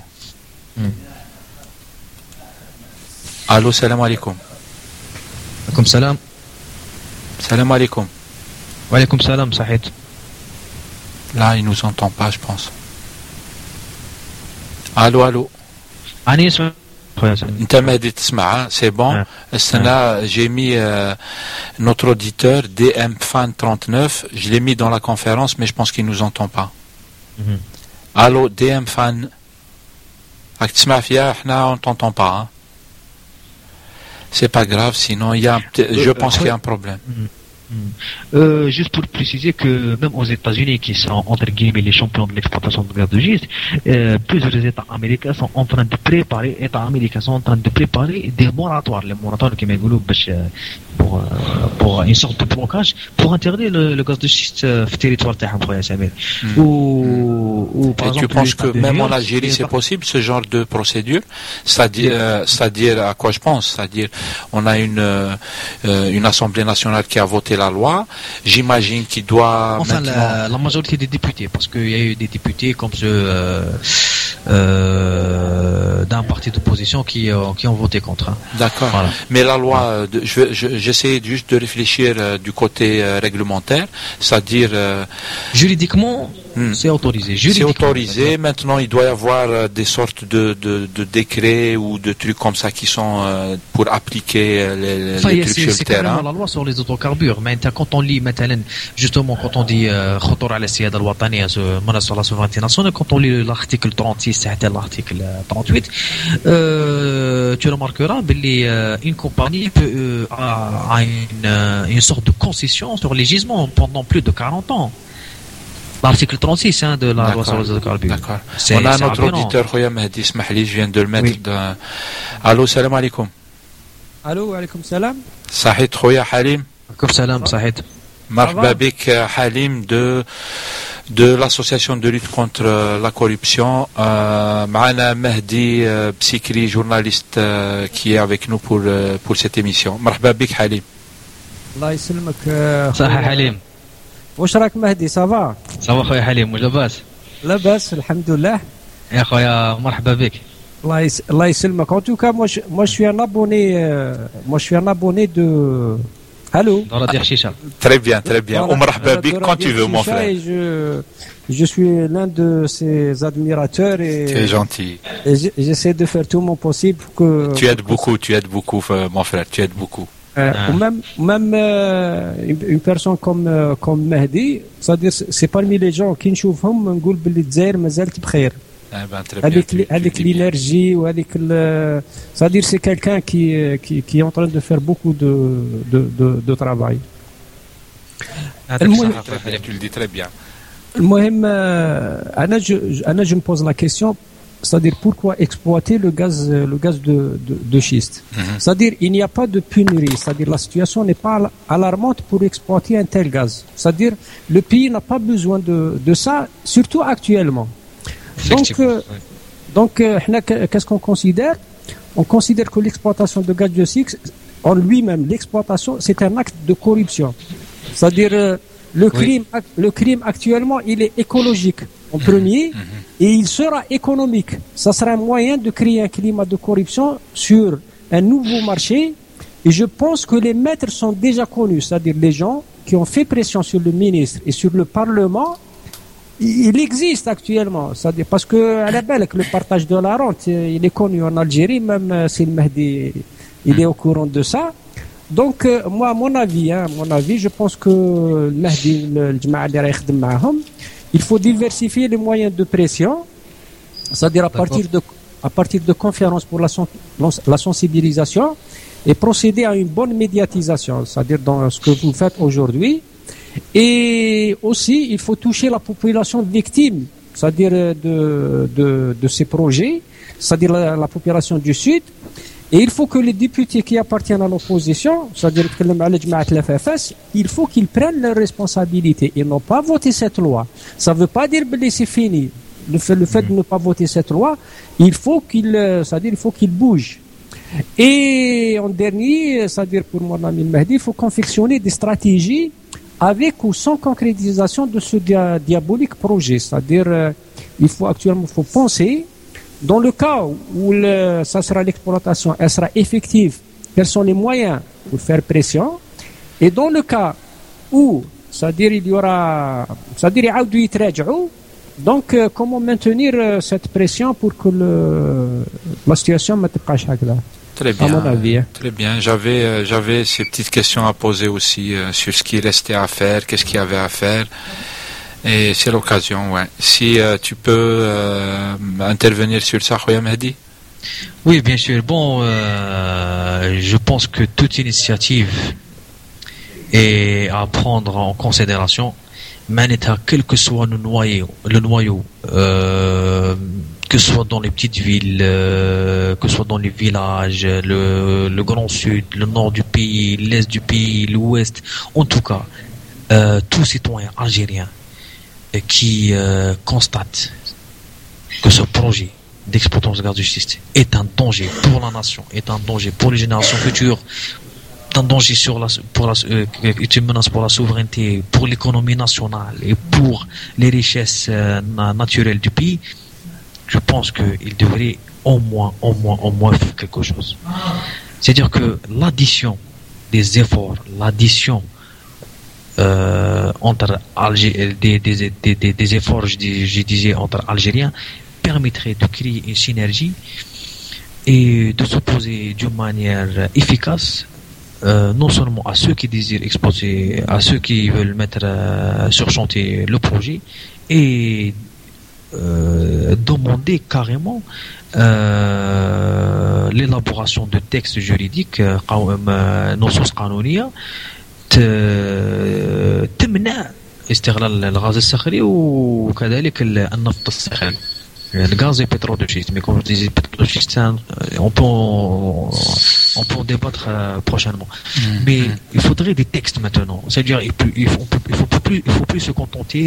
Allô, salam alaikum. Alaikum salam. Salam alaikum. Wa alaikum salam, Sahid. Là, il nous entend pas, je pense. Allô. انت مهدي تسمع سي بون استنى j'ai mis notre auditeur DM Fan 39 je l'ai mis dans la conférence mais je pense qu'il nous entend pas. Allô DM Fan راك تسمع فيها احنا on t'entend pas. C'est pas grave sinon il y a je pense qu'il y a un problème. Juste pour préciser que même aux États-Unis, qui sont entre guillemets les champions de l'exploitation de gaz de schiste, plusieurs États américains sont en train de préparer des moratoires, les moratoires qui pour une sorte de blocage pour interdire le gaz de schiste في territoire تاعهم خويا سمير. Ou par exemple, tu penses que même en Algérie c'est possible ce genre de procédure, c'est-à-dire à quoi je pense, c'est-à-dire on a une assemblée nationale qui a voté la loi, j'imagine qu'il doit la majorité des députés, parce qu'il y a eu des députés comme ceux d'un parti d'opposition qui ont voté contre. D'accord. Voilà. Mais la loi, j'essaie juste de réfléchir du côté réglementaire, c'est-à-dire juridiquement c'est autorisé. C'est autorisé. Maintenant, il doit y avoir des sortes de décrets ou de trucs comme ça qui sont pour appliquer les trucs sur le terrain. C'est la loi sur les autocarbures. Mais quand on lit, justement, quand on dit خطر على السيادة الوطنية, menace sur la souveraineté nationale, quand on lit l'article 36, c'était l'article 38, tu remarqueras que une compagnie a une sorte de concession sur les gisements pendant plus de 40 ans. L'article 36 de la loi sur les autocarbures. D'accord. On a notre auditeur, Khoya Mehdi, je viens de le mettre dans... Allô, salam alaikum. Allô, alaikum salam. Sahid Khoya Halim. Alaikum salam, Sahid. Marhaba bik Halim de l'association de lutte contre la corruption. معنا مهدي بسيكري journaliste qui est avec nous pour cette émission. مرحبا بك حليم. الله يسلمك. صحة حليم. واش راك مهدي؟ صافا خويا حليم، واش لاباس؟ لاباس الحمد لله يا خويا مرحبا بك. الله يسلمك. En tout cas, moi je suis un abonné de Allô. Dans Radio Chicha. Très bien. ومرحبا بك quand tu veux mon frère. Je suis l'un de ses admirateurs et tu es gentil. Et j'essaie de faire tout mon possible pour que tu aides beaucoup mon frère, tu aides beaucoup. Même une personne comme Mehdi, c'est-à-dire c'est parmi les gens qui نشوفهم نقول باللي الجزائر مازالت بخير. Avec l'énergie ou avec c'est-à-dire c'est quelqu'un qui est en train de faire beaucoup de travail. Tu le dis très bien. المهم أنا je me pose la question, c'est-à-dire pourquoi exploiter le gaz de schiste. C'est-à-dire il n'y a pas de pénurie, c'est-à-dire la situation n'est pas alarmante pour exploiter un tel gaz. C'est-à-dire le pays n'a pas besoin de ça, surtout actuellement. Donc qu'est-ce qu'on considère? On considère que l'exploitation de gaz de schiste en lui-même, l'exploitation, c'est un acte de corruption. C'est-à-dire le crime actuellement, il est écologique en premier et il sera économique. Ça sera un moyen de créer un climat de corruption sur un nouveau marché. Et je pense que les maîtres sont déjà connus, c'est-à-dire les gens qui ont fait pression sur le ministre et sur le Parlement. Il existe actuellement, c'est-à-dire parce que à la belle que le partage de la rente, il est connu en Algérie, même si le Mehdi il est au courant de ça. Donc moi à mon avis, je pense que le Mehdi le Jama'a اللي راح يخدم معهم, il faut diversifier les moyens de pression, c'est-à-dire à partir de conférences pour la sensibilisation et procéder à une bonne médiatisation, c'est-à-dire dans ce que vous faites aujourd'hui. Et aussi, il faut toucher la population victime, c'est-à-dire de ces projets, c'est-à-dire la population du Sud. Et il faut que les députés qui appartiennent à l'opposition, c'est-à-dire il faut qu'ils prennent leurs responsabilités et non pas voter cette loi. Ça ne veut pas dire que c'est fini. Le fait de ne pas voter cette loi, il faut qu'il bouge. Et en dernier, c'est-à-dire pour mon ami Mehdi, il faut confectionner des stratégies avec ou sans concrétisation de ce diabolique projet. C'est-à-dire, il faut penser, dans le cas où ça sera l'exploitation, elle sera effective, quels sont les moyens pour faire pression, et dans le cas où, c'est-à-dire il y aura, c'est-à-dire donc comment maintenir cette pression pour que la situation ne تبقاش هكذا. Très bien. À mon avis. Très bien. J'avais ces petites questions à poser aussi sur ce qui restait à faire, qu'est-ce qu'il y avait à faire. Et c'est l'occasion, ouais. Si tu peux intervenir sur ça, Khoya Mehdi. Oui, bien sûr. Bon, je pense que toute initiative est à prendre en considération. Maneta, quel que soit le noyau, que ce soit dans les petites villes, que ce soit dans les villages, le grand sud, le nord du pays, l'est du pays, l'ouest, en tout cas, tout citoyen algérien qui constate que ce projet d'exploitation de gaz de schiste est un danger pour la nation, est un danger pour les générations futures, un danger est une menace pour la souveraineté, pour l'économie nationale et pour les richesses naturelles du pays. Je pense qu'il devrait au moins faire quelque chose. C'est-à-dire que l'addition des efforts, l'addition entre des efforts, je disais, entre Algériens, permettrait de créer une synergie et de s'opposer d'une manière efficace, non seulement à ceux qui désirent exploiter, à ceux qui veulent mettre sur chantier le projet, et demander carrément l'élaboration de textes juridiques, نصوص قانونية تمنع استغلال الغاز الصخري وكذلك النفط الصخري. Le gaz et pétrole de schiste. Mais comme je disais, pétrole de schiste, on peut en débattre prochainement. Mais il faudrait des textes maintenant. C'est-à-dire, il faut plus se contenter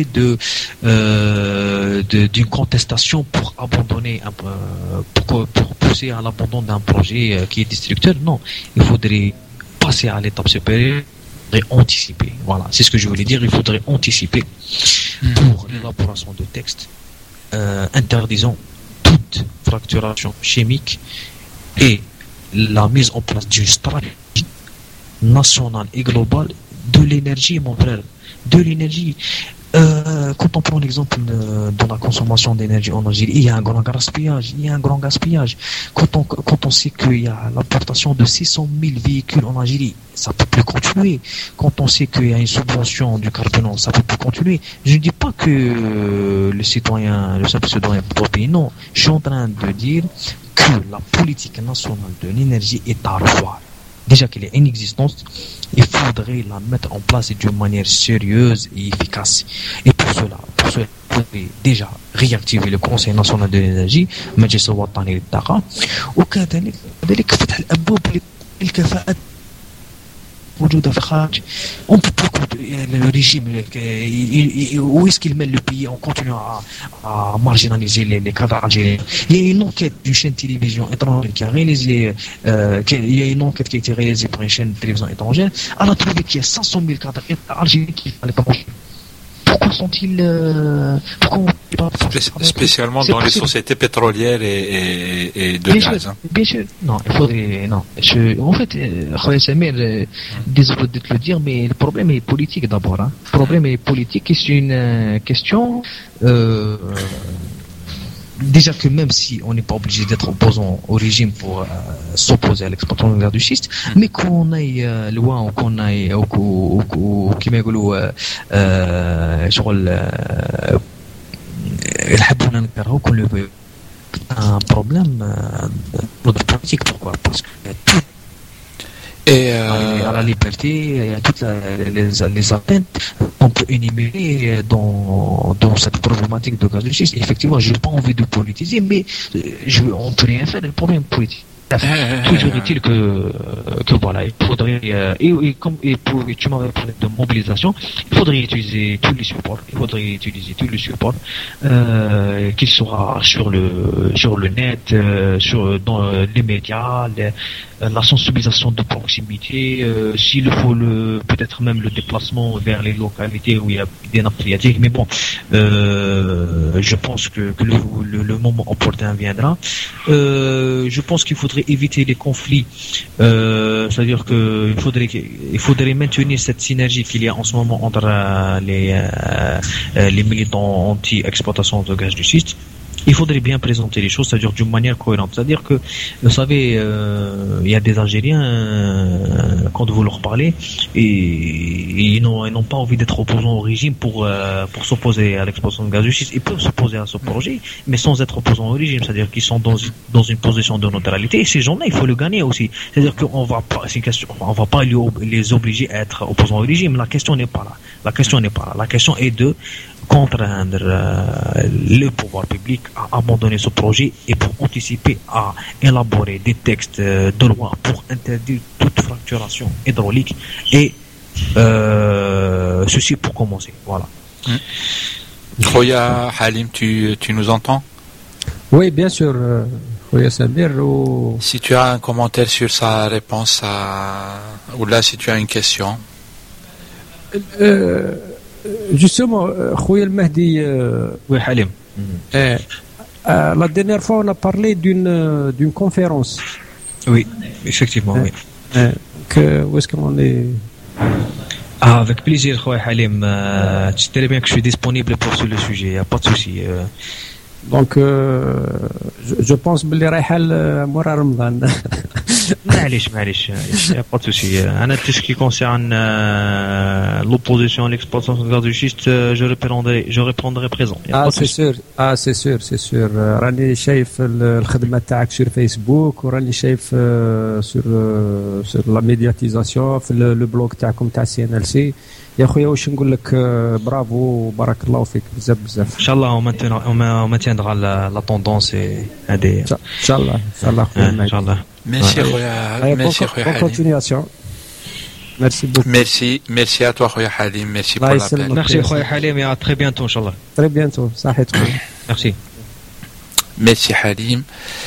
d'une contestation pour abandonner pour pousser à l'abandon d'un projet qui est destructeur. Non, il faudrait passer à l'étape supérieure. Il faudrait anticiper. Voilà, c'est ce que je voulais dire. Il faudrait anticiper pour l'élaboration de textes interdisant toute fracturation chimique et la mise en place d'une stratégie nationale et globale de l'énergie, mon frère. De l'énergie. Quand on prend l'exemple de la consommation d'énergie en Algérie, il y a un grand gaspillage. Quand on sait qu'il y a l'importation de 600 000 véhicules en Algérie, ça peut plus continuer. Quand on sait qu'il y a une subvention du carburant, ça peut plus continuer. Je ne dis pas que le simple citoyen doit payer. Non, je suis en train de dire que la politique nationale de l'énergie est à revoir. Déjà qu'elle est inexistante, il faudrait la mettre en place d'une manière sérieuse et efficace. Et pour cela, il faudrait déjà réactiver le Conseil national de l'énergie, مجلس الوطني للطاقة، وكذلك فتح الأبواب للكفاءات موجودة في الخارج. On peut pas le régime où est-ce qu'il met le pays en continuant à marginaliser les cadres algériens. Il y a une enquête d'une chaîne de télévision étrangère qui a réalisé il y a une enquête qui a été réalisée par une chaîne de télévision étrangère. Elle a trouvé qu'il y a 500 000 cadres algériens qui font l'étranger. Pourquoi sont-ils spécialement dans les sociétés pétrolières et de gaz. Bien sûr. Non, il faudrait. Non. En fait, Khoya Samir, désolé de te le dire, mais le problème est politique d'abord. Hein. Le problème est politique et c'est une question. Déjà que même si on n'est pas obligé d'être opposant au régime pour s'opposer à l'exploitation du gaz de schiste, mais qu'on aille loin ou qu'on aille كما يقولوا شغل يحبون نكرهوا qu'on le veut. Un problème politique. Pourquoi? Parce que à la liberté, à toutes les atteintes on peut énumérer dans cette problématique de gaz de schiste. Effectivement, je n'ai pas envie de politiser, mais on ne peut rien faire. Le problème politique. Toujours est-il que voilà, il faudrait et tu m'avais parlé de mobilisation, il faudrait utiliser tous les supports, qu'il sera sur le net, dans les médias, la sensibilisation de proximité, s'il faut peut-être même le déplacement vers les localités où il y a des nappes phréatiques. Mais bon, je pense que le moment opportun viendra. Je pense qu'il faudrait éviter les conflits, c'est-à-dire que il faudrait maintenir cette synergie qu'il y a en ce moment entre les militants anti-exploitation de gaz de schiste. Il faudrait bien présenter les choses, c'est-à-dire d'une manière cohérente. C'est-à-dire que, vous savez, il y a des Algériens, quand vous leur parlez, et ils n'ont pas envie d'être opposants au régime pour s'opposer à l'exploitation de gaz de schiste. Ils peuvent s'opposer à ce projet, mais sans être opposants au régime. C'est-à-dire qu'ils sont dans une position de neutralité. Et ces gens-là, il faut le gagner aussi. C'est-à-dire qu'on va pas, on va pas les obliger à être opposants au régime. La question n'est pas là. La question est de contraindre le pouvoir public à abandonner ce projet et pour anticiper à élaborer des textes de loi pour interdire toute fracturation hydraulique et ceci pour commencer. Voilà. Khoya Halim, tu nous entends? Oui, bien sûr. Khoya Samir. Si tu as un commentaire sur sa réponse ou là si tu as une question. Justement, Khoya Mahdi, oui, Halim. La dernière fois, on a parlé d'une conférence. Oui, effectivement, oui. Où est-ce qu'on est? Avec plaisir, Khoya Halim. Tu sais très bien que je suis disponible pour le sujet, il n'y a pas de souci. Donc, je pense que les Rahal Moura Ramadan. معليش pas de souci. أنا tout ce qui concerne l'opposition à l'exploitation de gaz de schiste, je répondrai présent. سي سور راني شايف الخدمه تاعك sur فيسبوك وراني شايف sur لا ميدياتيزاسيون في لو بلوغ تاعكم تاع CNLC. يا خويا واش نقول لك برافو وبارك الله فيك بزاف ان شاء الله on maintiendra la tendance هذه ان شاء الله خويا ان شاء الله. Merci خويا bonne continuation. Merci beaucoup. Merci à toi خويا حليم. Merci pour l'appel. Merci خويا حليم. à très bientôt ان شاء الله. Très bientôt صحتكم. Merci Halim.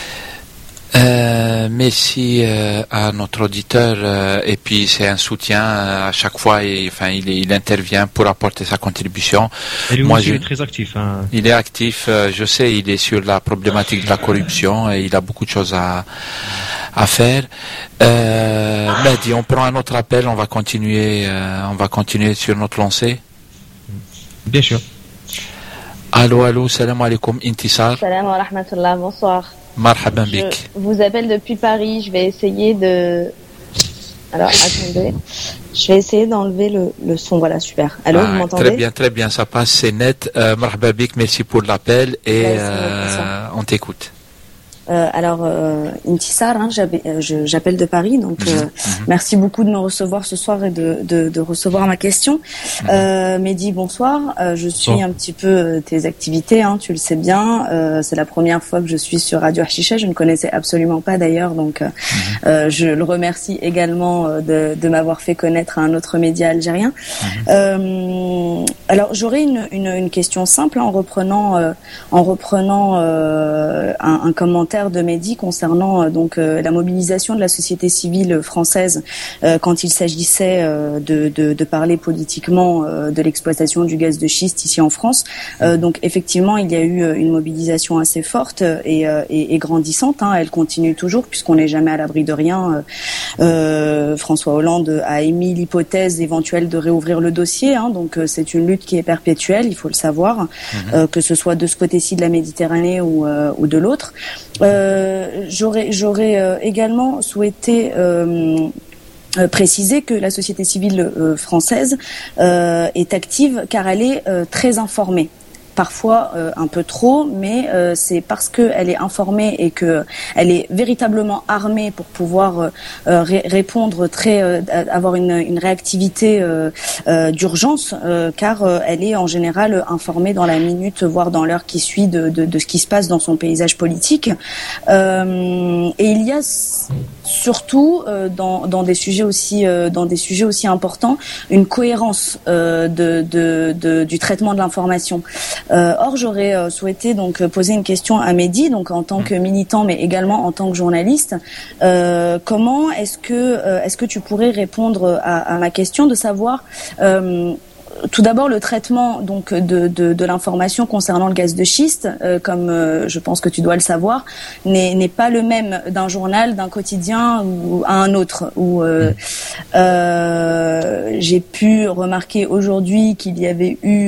Merci à notre auditeur et puis c'est un soutien à chaque fois il intervient pour apporter sa contribution. Et lui aussi, il est très actif. Il est actif, je sais, il est sur la problématique de la corruption et il a beaucoup de choses à faire. Mehdi, on prend un autre appel, on va continuer sur notre lancée. Bien sûr. Allô, salam alaikum, Intisar. Salam wa rahmatullah, bonsoir. Marhaban bik. Je vous appelle depuis Paris. Je vais essayer de. Alors, attendez. Je vais essayer d'enlever le son. Voilà, super. Allô, vous m'entendez? Très bien, ça passe, c'est net. Marhaban bik, merci pour l'appel et on t'écoute. Alors, Intisar, j'appelle de Paris, donc merci beaucoup de me recevoir ce soir et de recevoir ma question. Mehdi, bonsoir. Je suis un petit peu tes activités, tu le sais bien. C'est la première fois que je suis sur Radio Hashicha. Je ne connaissais absolument pas d'ailleurs, donc je le remercie également de m'avoir fait connaître à un autre média algérien. Alors, j'aurais une question simple en reprenant un commentaire de Mehdi concernant la mobilisation de la société civile française quand il s'agissait de parler politiquement de l'exploitation du gaz de schiste ici en France. Donc effectivement, il y a eu une mobilisation assez forte et grandissante. Elle continue toujours puisqu'on n'est jamais à l'abri de rien. François Hollande a émis l'hypothèse éventuelle de réouvrir le dossier. Donc c'est une lutte qui est perpétuelle, il faut le savoir, que ce soit de ce côté-ci de la Méditerranée ou de l'autre. J'aurais également souhaité préciser que la société civile française est active car elle est très informée. Parfois un peu trop, mais c'est parce qu'elle est informée et qu'elle est véritablement armée pour pouvoir répondre avoir une réactivité d'urgence, car elle est en général informée dans la minute, voire dans l'heure qui suit de ce qui se passe dans son paysage politique. Et il y a surtout dans des sujets aussi importants une cohérence du traitement de l'information. Or, j'aurais souhaité donc poser une question à Mehdi, donc en tant que militant, mais également en tant que journaliste. Comment est-ce que tu pourrais répondre à ma question de savoir tout d'abord, le traitement donc de l'information concernant le gaz de schiste, comme je pense que tu dois le savoir, n'est pas le même d'un journal, d'un quotidien ou à un autre. Où j'ai pu remarquer aujourd'hui qu'il y avait eu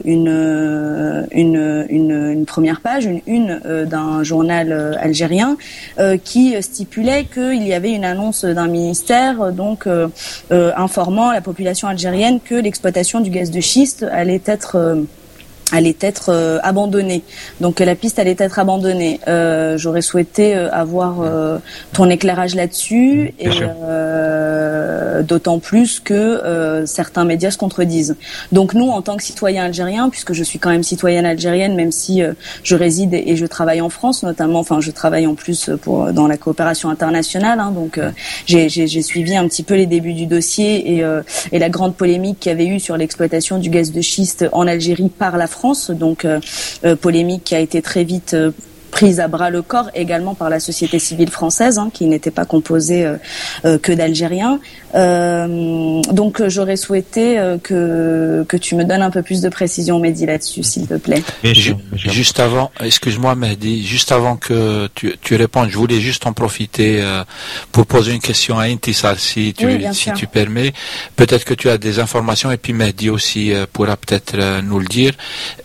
une première page, une d'un journal algérien qui stipulait qu'il y avait une annonce d'un ministère informant la population algérienne que l'exploitation du gaz de schiste allait être abandonnée. Donc la piste allait être abandonnée. J'aurais souhaité avoir ton éclairage là-dessus et d'autant plus que certains médias se contredisent. Donc nous, en tant que citoyens algériens, puisque je suis quand même citoyenne algérienne, même si je réside et je travaille en France, notamment, je travaille en plus dans la coopération internationale. Donc j'ai suivi un petit peu les débuts du dossier et la grande polémique qu'il y avait eu sur l'exploitation du gaz de schiste en Algérie par la France. Donc polémique qui a été très vite prise à bras le corps également par la société civile française, qui n'était pas composée que d'Algériens. Donc j'aurais souhaité que tu me donnes un peu plus de précision, Mehdi, là-dessus, s'il te plaît. Juste avant, excuse-moi Mehdi, juste avant que tu répondes, je voulais juste en profiter pour poser une question à Intisar, si tu permets. Peut-être que tu as des informations et puis Mehdi aussi pourra peut-être nous le dire.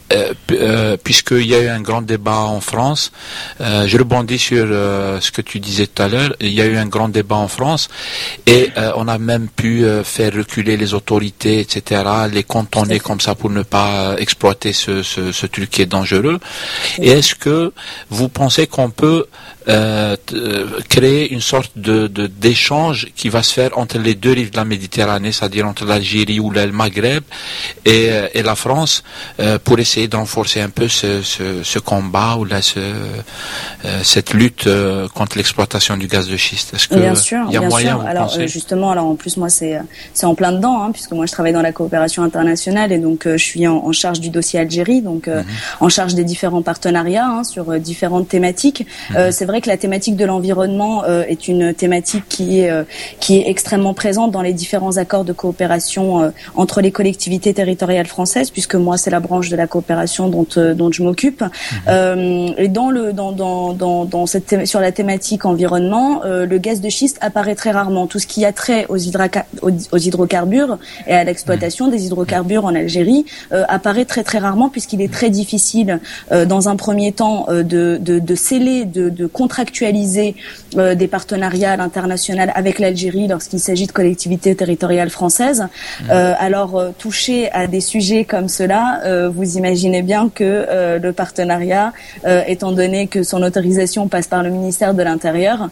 puisqu'il y a eu un grand débat en France, je rebondis sur ce que tu disais tout à l'heure, il y a eu un grand débat en France et on a même pu faire reculer les autorités, etc., les cantonner comme ça pour ne pas exploiter ce truc qui est dangereux. Et est-ce que vous pensez qu'on peut créer une sorte d'échange qui va se faire entre les deux rives de la Méditerranée, c'est-à-dire entre l'Algérie ou le Maghreb et la France, pour essayer de renforcer un peu ce combat ou là cette lutte contre l'exploitation du gaz de schiste? Est-ce que bien sûr, il y a moyen, sûr. Alors justement, en plus moi c'est en plein dedans, hein, puisque moi je travaille dans la coopération internationale et donc je suis en charge du dossier Algérie, donc en charge des différents partenariats, hein, sur différentes thématiques. C'est vrai que la thématique de l'environnement est une thématique qui est extrêmement présente dans les différents accords de coopération entre les collectivités territoriales françaises, puisque moi c'est la branche de la coopération dont je m'occupe. Et sur la thématique environnement, le gaz de schiste apparaît très rarement. Tout ce qui a trait aux hydrocarbures et à l'exploitation des hydrocarbures en Algérie apparaît très très rarement, puisqu'il est très difficile dans un premier temps de sceller, de contractualiser des partenariats à l'international avec l'Algérie lorsqu'il s'agit de collectivités territoriales françaises. Alors toucher à des sujets comme cela, vous imaginez bien que le partenariat, étant donné que son autorisation passe par le ministère de l'Intérieur,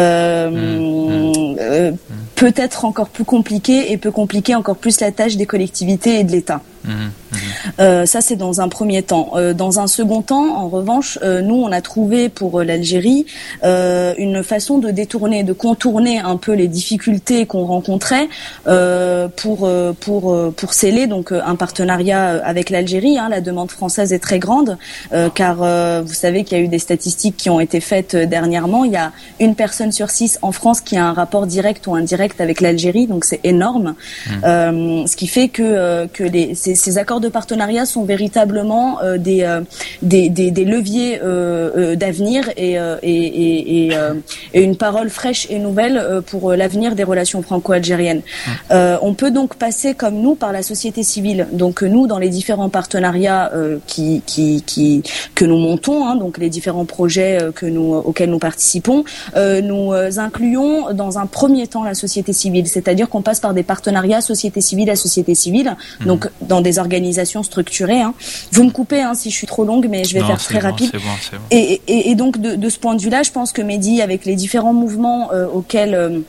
peut être encore plus compliqué et peut compliquer encore plus la tâche des collectivités et de l'État. Ça c'est dans un premier temps. Dans un second temps, en revanche, nous on a trouvé pour l'Algérie une façon de détourner, de contourner un peu les difficultés qu'on rencontrait pour sceller donc un partenariat avec l'Algérie. Hein. La demande française est très grande car vous savez qu'il y a eu des statistiques qui ont été faites dernièrement. Il y a 1 personne sur 6 en France qui a un rapport direct ou indirect avec l'Algérie, donc c'est énorme. Ce qui fait que ces accords de partenariat sont véritablement des leviers d'avenir et une parole fraîche et nouvelle pour l'avenir des relations franco-algériennes. On peut donc passer comme nous par la société civile. Donc nous, dans les différents partenariats que nous montons, hein, donc les différents projets auxquels nous participons, nous incluons dans un premier temps la société civile, c'est-à-dire qu'on passe par des partenariats société civile à société civile, donc dans des organisations structurées. Hein. Vous me coupez si je suis trop longue, mais je vais faire très rapide. C'est bon. Et donc de ce point de vue-là, je pense que Mehdi, avec les différents mouvements auxquels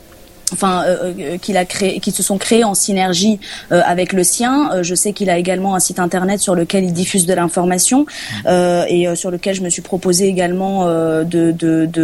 qui se sont créés en synergie avec le sien. Je sais qu'il a également un site internet sur lequel il diffuse de l'information et sur lequel je me suis proposé également de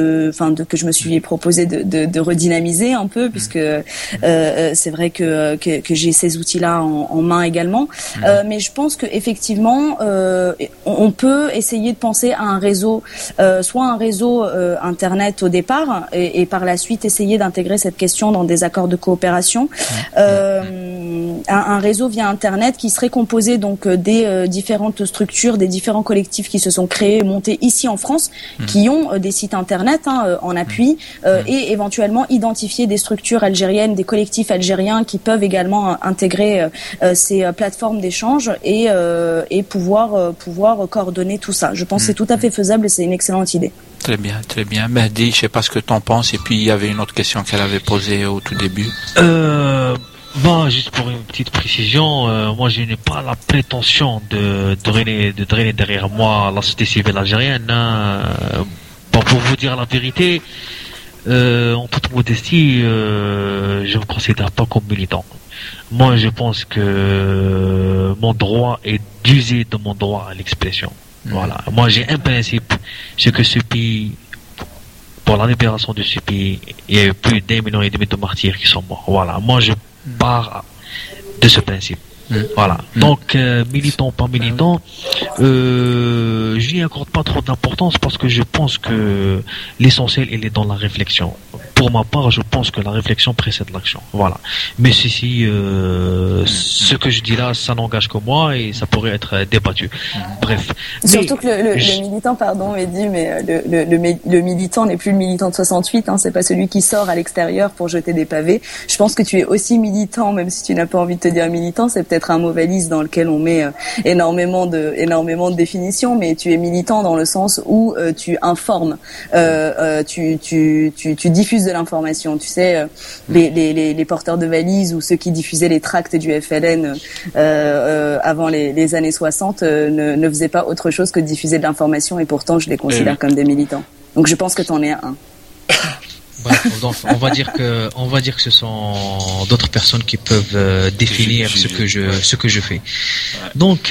redynamiser un peu, puisque c'est vrai que j'ai ces outils-là en main également. Mais je pense que effectivement on peut essayer de penser à un réseau, soit un réseau internet au départ, et par la suite essayer d'intégrer cette question dans des accords de coopération, un réseau via internet qui serait composé donc des différentes structures, des différents collectifs qui se sont créés, montés ici en France, qui ont des sites internet en appui, et éventuellement identifier des structures algériennes, des collectifs algériens qui peuvent également intégrer ces plateformes d'échange et pouvoir coordonner tout ça. Je pense que c'est tout à fait faisable et c'est une excellente idée. Très bien. Mehdi, je sais pas ce que tu en penses. Et puis, il y avait une autre question qu'elle avait posée au tout début. Juste pour une petite précision, moi, je n'ai pas la prétention de drainer derrière moi la société civile algérienne. Pour vous dire la vérité, en toute modestie, je ne me considère pas comme militant. Moi, je pense que mon droit est d'user de mon droit à l'expression. Voilà. Moi, j'ai un principe, c'est que ce pays, pour la libération de ce pays, il y a eu plus d'1,5 million de martyrs qui sont morts. Voilà. Moi, je pars de ce principe. Voilà. Donc, militant, pas militant, je n'y accorde pas trop d'importance parce que je pense que l'essentiel, il est dans la réflexion. Pour ma part, je pense que la réflexion précède l'action. Voilà. Mais ce que je dis là, ça n'engage que moi et ça pourrait être débattu. Bref. Surtout que le militant, pardon, Mehdi, mais le militant n'est plus le militant de 68, c'est pas celui qui sort à l'extérieur pour jeter des pavés. Je pense que tu es aussi militant, même si tu n'as pas envie de te dire militant, c'est peut-être peut-être un mot valise dans lequel on met énormément de définitions, mais tu es militant dans le sens où tu informes, tu diffuses de l'information. Tu sais, les porteurs de valises ou ceux qui diffusaient les tracts du FLN avant les années 60 ne faisaient pas autre chose que de diffuser de l'information, et pourtant je les considère comme des militants. Donc je pense que t'en es un. Bref, donc on va dire que ce sont d'autres personnes qui peuvent définir ce que je fais. Donc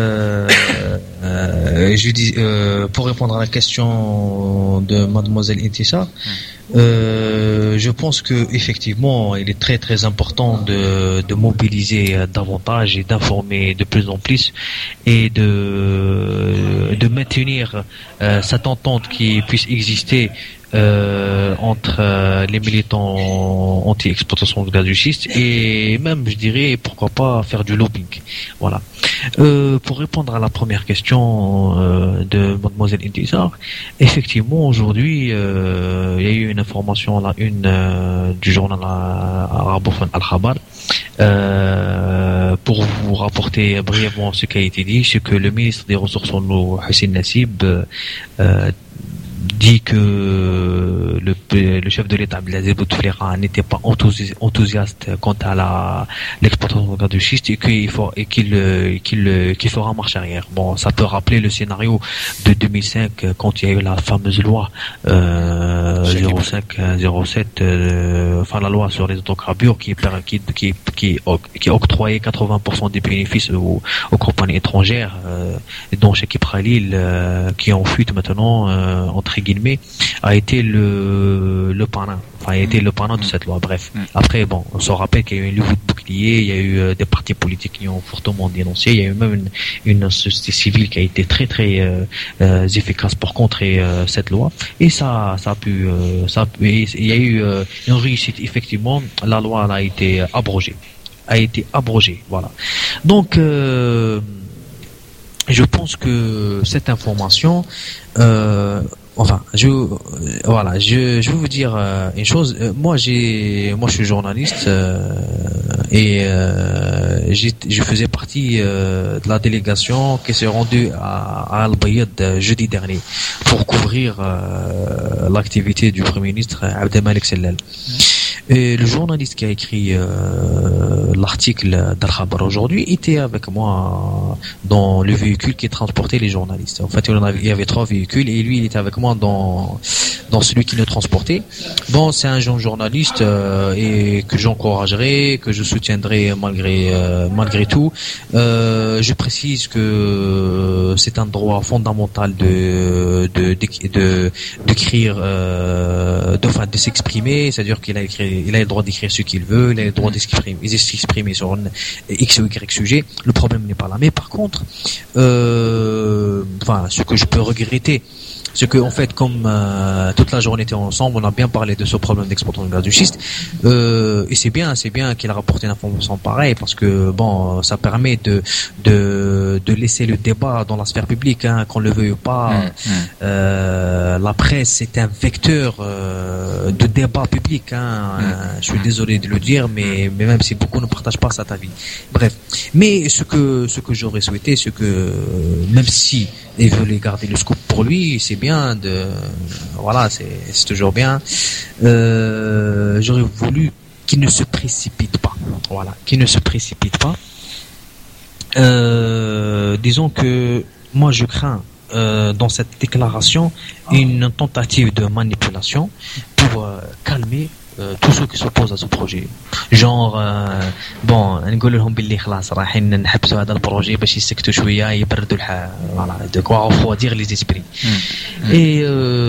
je dis pour répondre à la question de mademoiselle Intissa, je pense que effectivement il est très très important de mobiliser davantage et d'informer de plus en plus et de maintenir cette entente qui puisse exister entre les militants anti-exploitation de gaz de schiste, et même, je dirais, pourquoi pas faire du lobbying. Voilà. Pour répondre à la première question de mademoiselle Intissa, effectivement, aujourd'hui, il y a eu une information à la une du journal arabophone Al-Khabar, pour vous rapporter brièvement ce qui a été dit, c'est que le ministre des Ressources en eau, Hussein Nassib, dit que le chef de l'État, Abdelaziz Bouteflika, n'était pas enthousiaste quant à l'exploitation de gaz de schiste et qu'il fera marche arrière. Bon, ça peut rappeler le scénario de 2005 quand il y a eu la fameuse loi 0507, enfin la loi sur les autocarbures qui octroyait 80% des bénéfices aux compagnies étrangères, dont Chekib Khalil, qui est en fuite maintenant entre guillemets, a été le parrain. Enfin, a été le parrain de cette loi. Bref. Après, bon, on se rappelle qu'il y a eu une levée de bouclier, il y a eu des partis politiques qui ont fortement dénoncé, il y a eu même une société civile qui a été très très efficace pour contrer cette loi. Et ça a pu, il y a eu une réussite. Effectivement, la loi a été abrogée. Voilà. Donc, je pense que cette information, je vais vous dire une chose. Moi, je suis journaliste et je faisais partie de la délégation qui s'est rendue à Al-Bayad jeudi dernier pour couvrir l'activité du Premier ministre Abdelmalek Sellal. Et le journaliste qui a écrit l'article d'Al-Khabar aujourd'hui était avec moi dans le véhicule qui transportait les journalistes. En fait, il y avait 3 véhicules et lui, il était avec moi dans celui qui nous transportait. Bon, c'est un jeune journaliste et que j'encouragerai, que je soutiendrai malgré tout. Je précise que c'est un droit fondamental de s'exprimer, c'est-à-dire qu'il a le droit d'écrire ce qu'il veut, il a le droit d'exprimer sur un X ou Y sujet. Le problème n'est pas là. Mais par contre, ce que je peux regretter, c'est que en fait, comme toute la journée était ensemble, on a bien parlé de ce problème d'exploitation de gaz de schiste, et c'est bien qu'il a rapporté une information pareille, parce que bon, ça permet de laisser le débat dans la sphère publique, hein, qu'on le veuille ou pas. La presse est un vecteur de débat public, hein. Je suis désolé de le dire, mais même si beaucoup ne partagent pas cet avis. Bref, mais ce que j'aurais souhaité, c'est que même si il veut garder le scoop pour lui, c'est bien c'est toujours bien. J'aurais voulu qu'il ne se précipite pas. Voilà, qu'il ne se précipite pas. Disons que moi je crains dans cette déclaration une tentative de manipulation pour calmer tous ceux qui s'opposent à ce projet. Genre نقول لهم باللي خلاص رايحين نحبسوا هذا البروجي باش يسكتوا شويه يبردوا الحال. Voilà, de quoi refroidir les esprits. Et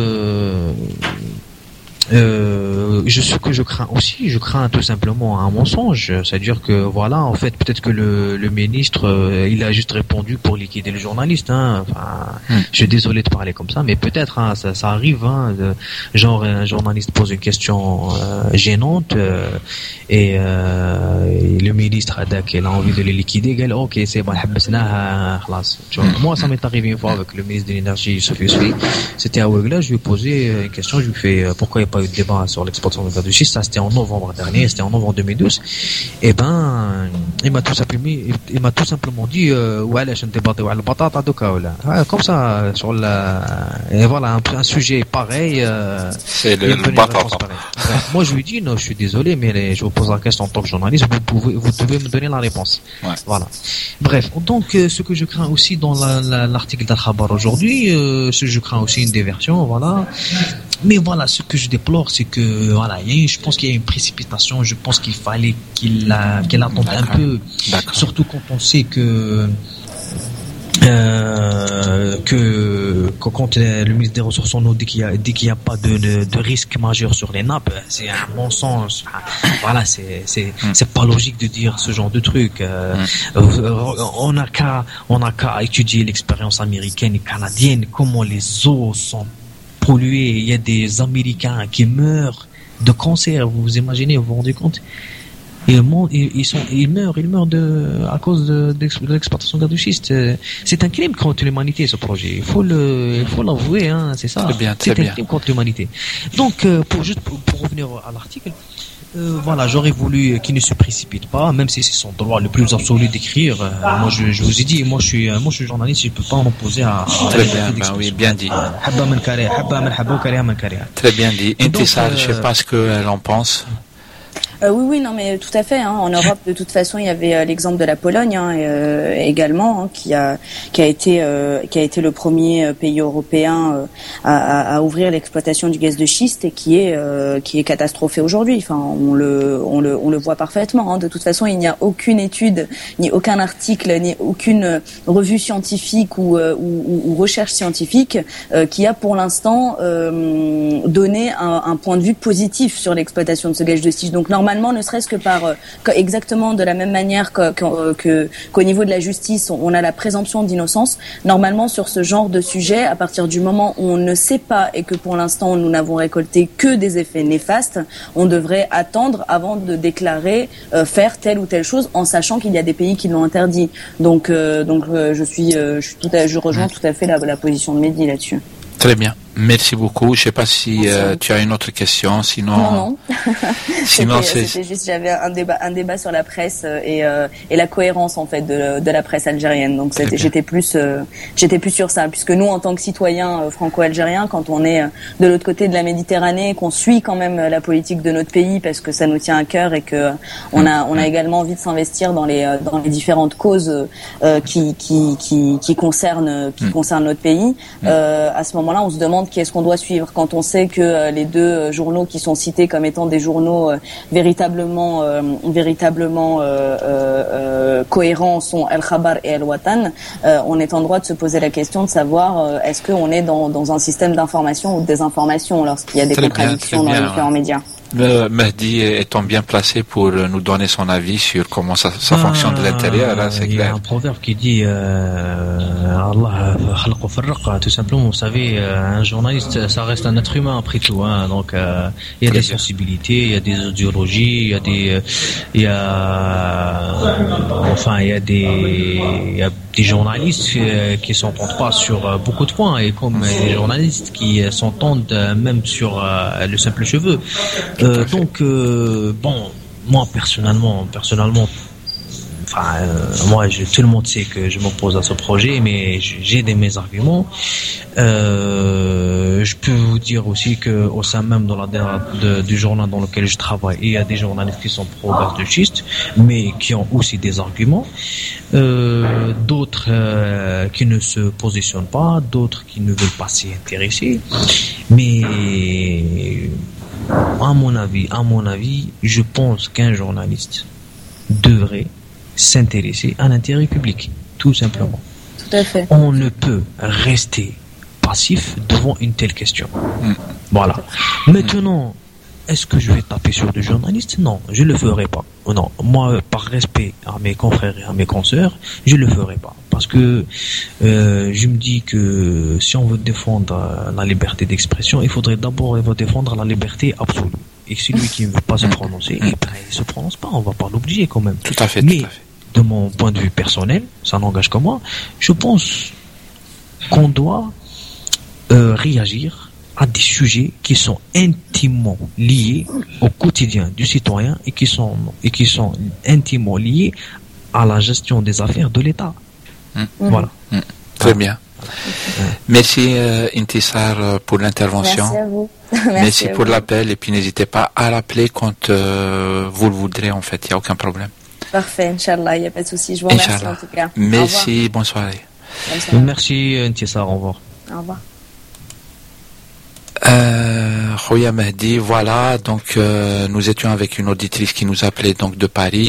ce que je crains aussi, je crains tout simplement un mensonge, c'est-à-dire que voilà, en fait, peut-être que le ministre, il a juste répondu pour liquider le journaliste, hein. Enfin, je suis désolé de parler comme ça, mais peut-être, hein, ça arrive, hein, genre un journaliste pose une question gênante et le ministre il a envie de les liquider, il dit ok, c'est bon, moi ça m'est arrivé une fois avec le ministre de l'énergie Sophie Soui, c'était à Ouagla, je lui ai posé une question, je lui ai fait pourquoi il n'y a pas eu de débat sur l'exploitation de gaz de schiste. Ça, c'était en novembre dernier, c'était en novembre 2012. Et ben, il m'a tout simplement dit, ouais, je ne débat de la patate à comme ça, sur et voilà, un sujet pareil, c'est le patate. Moi, je lui dis, non, je suis désolé, mais je vous pose la question en tant que journaliste, vous devez me donner la réponse. Ouais. Voilà. Bref. Donc, ce que je crains aussi dans l'article d'Al-Khabar aujourd'hui, je crains aussi une déversion, voilà. Mais voilà, ce que je déplore, c'est que, voilà, je pense qu'il y a une précipitation, je pense qu'il fallait qu'il attende un peu. D'accord. Surtout quand on sait que quand le ministre des Ressources en eau dit qu'il y a pas de risque majeur sur les nappes, c'est un mensonge. Voilà, c'est pas logique de dire ce genre de truc. On n'a qu'à étudier l'expérience américaine et canadienne, comment les eaux sont polluées. Il y a des Américains qui meurent de cancer. Vous vous imaginez, vous vous rendez compte? Ils meurent à cause de l'exploitation de gaz de schiste. C'est un crime contre l'humanité, ce projet. Il faut l'avouer, hein, c'est ça. C'est un crime contre l'humanité. Donc, pour revenir à l'article, voilà, j'aurais voulu qu'il ne se précipite pas, même si c'est son droit le plus absolu d'écrire. Moi, je vous ai dit, moi, je suis journaliste, je peux pas m'opposer à. Très bien, oui, bien dit. Très bien dit. Intisar, je sais pas ce qu'elle en pense. Oui, non, mais tout à fait. Hein. En Europe, de toute façon, il y avait l'exemple de la Pologne également, hein, qui a été le premier pays européen à ouvrir l'exploitation du gaz de schiste et qui est catastrophé aujourd'hui. Enfin, on le voit parfaitement. Hein. De toute façon, il n'y a aucune étude, ni aucun article, ni aucune revue scientifique ou recherche scientifique qui a pour l'instant donné un point de vue positif sur l'exploitation de ce gaz de schiste. Donc normalement, ne serait-ce que exactement de la même manière qu'au niveau de la justice, on a la présomption d'innocence. Normalement, sur ce genre de sujet, à partir du moment où on ne sait pas et que pour l'instant nous n'avons récolté que des effets néfastes, on devrait attendre avant de déclarer faire telle ou telle chose, en sachant qu'il y a des pays qui l'ont interdit. Donc je rejoins tout à fait la position de Mehdi là-dessus. Très bien. Merci beaucoup. Je sais pas si tu as une autre question, sinon. Non. Sinon c'était juste, j'avais un débat sur la presse et la cohérence en fait de la presse algérienne. Donc j'étais plus sur ça, puisque nous en tant que citoyens franco-algériens, quand on est de l'autre côté de la Méditerranée, qu'on suit quand même la politique de notre pays parce que ça nous tient à cœur et que on a également envie de s'investir dans les différentes causes qui concernent notre pays. À ce moment-là, on se demande qui est-ce qu'on doit suivre quand on sait que les deux journaux qui sont cités comme étant des journaux véritablement cohérents sont El Khabar et El Watan. On est en droit de se poser la question de savoir est-ce qu'on est dans un système d'information ou de désinformation lorsqu'il y a des contradictions dans les différents médias. Mehdi étant bien placé pour nous donner son avis sur comment ça fonctionne de l'intérieur, là, c'est clair. Il y a un proverbe qui dit Allah khalaqo farraqa, tout simplement. Vous savez, un journaliste, ça reste un être humain après tout, hein. Donc il y a des sensibilités, il y a des idéologies, il y a des journalistes qui s'entendent pas sur beaucoup de points, et comme des journalistes qui s'entendent même sur le simple cheveu. Donc moi personnellement, tout le monde sait que je m'oppose à ce projet, mais j'ai mes arguments. Je peux vous dire aussi que au sein même du journal dans lequel je travaille, il y a des journalistes qui sont pro-gaz de schiste, mais qui ont aussi des arguments. D'autres qui ne se positionnent pas, d'autres qui ne veulent pas s'y intéresser. Mais à mon avis, je pense qu'un journaliste devrait s'intéresser à l'intérêt public, tout simplement. Tout à fait. On ne peut rester passif devant une telle question. Voilà. Maintenant, est-ce que je vais taper sur des journalistes? Non, je le ferai pas. Non, moi, par respect à mes confrères et à mes consoeurs, je le ferai pas. Parce que je me dis que si on veut défendre la liberté d'expression, il faudrait d'abord défendre la liberté absolue. Et celui qui ne veut pas se prononcer, il se prononce pas, on va pas l'obliger quand même. Tout à fait. Mais, de mon point de vue personnel, ça n'engage que moi, je pense qu'on doit réagir à des sujets qui sont intimement liés au quotidien du citoyen et qui sont intimement liés à la gestion des affaires de l'État. Voilà. Très bien. Merci Intisar pour l'intervention. Merci à vous. Merci pour l'appel et puis n'hésitez pas à l'appeler quand vous le voudrez en fait, il n'y a aucun problème. Parfait, Inch'Allah, il n'y a pas de souci. Je vous remercie en tout cas. Merci, bonne soirée. Merci Intisar, au revoir. Au revoir. Khoya Mehdi, voilà, donc nous étions avec une auditrice qui nous appelait donc de Paris.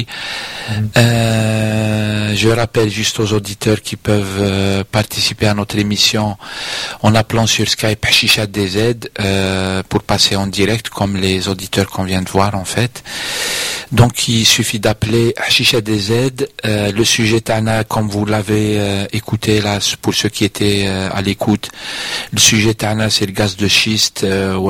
Je rappelle juste aux auditeurs qui peuvent participer à notre émission en appelant sur Skype Hashisha DZ pour passer en direct comme les auditeurs qu'on vient de voir en fait. Donc il suffit d'appeler Hashisha DZ. Le sujet Tana, comme vous l'avez écouté là, pour ceux qui étaient à l'écoute, le sujet Tana c'est le gaz de schiste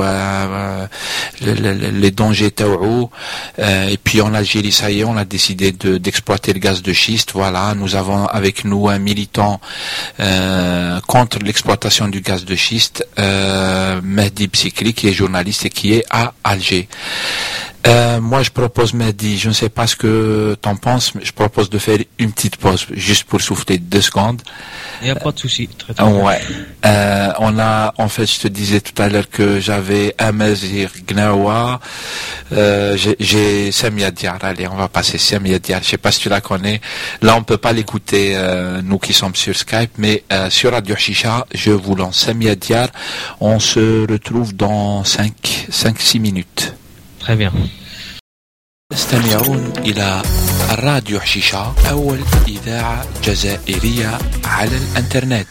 les dangers taou. Et puis en Algérie, ça y est, on a décidé d'exploiter le gaz de schiste. Voilà, nous avons avec nous un militant contre l'exploitation du gaz de schiste, Mehdi Bsikri, qui est journaliste et qui est à Alger. Moi, je propose, Mehdi, je ne sais pas ce que t'en penses, mais je propose de faire une petite pause, juste pour souffler 2 secondes. Il n'y a pas de souci. Très ouais. En fait, je te disais tout à l'heure que j'avais Amazir Gnawa, j'ai Samia Diar. Allez, on va passer Samia Diar. Je sais pas si tu la connais. Là, on peut pas l'écouter, nous qui sommes sur Skype, mais sur Radio Shisha, je vous lance Samia Diar. On se retrouve dans 5-6 minutes. Très bien. تستمعون إلى راديو حشيشة أول إذاعة جزائرية على الإنترنت.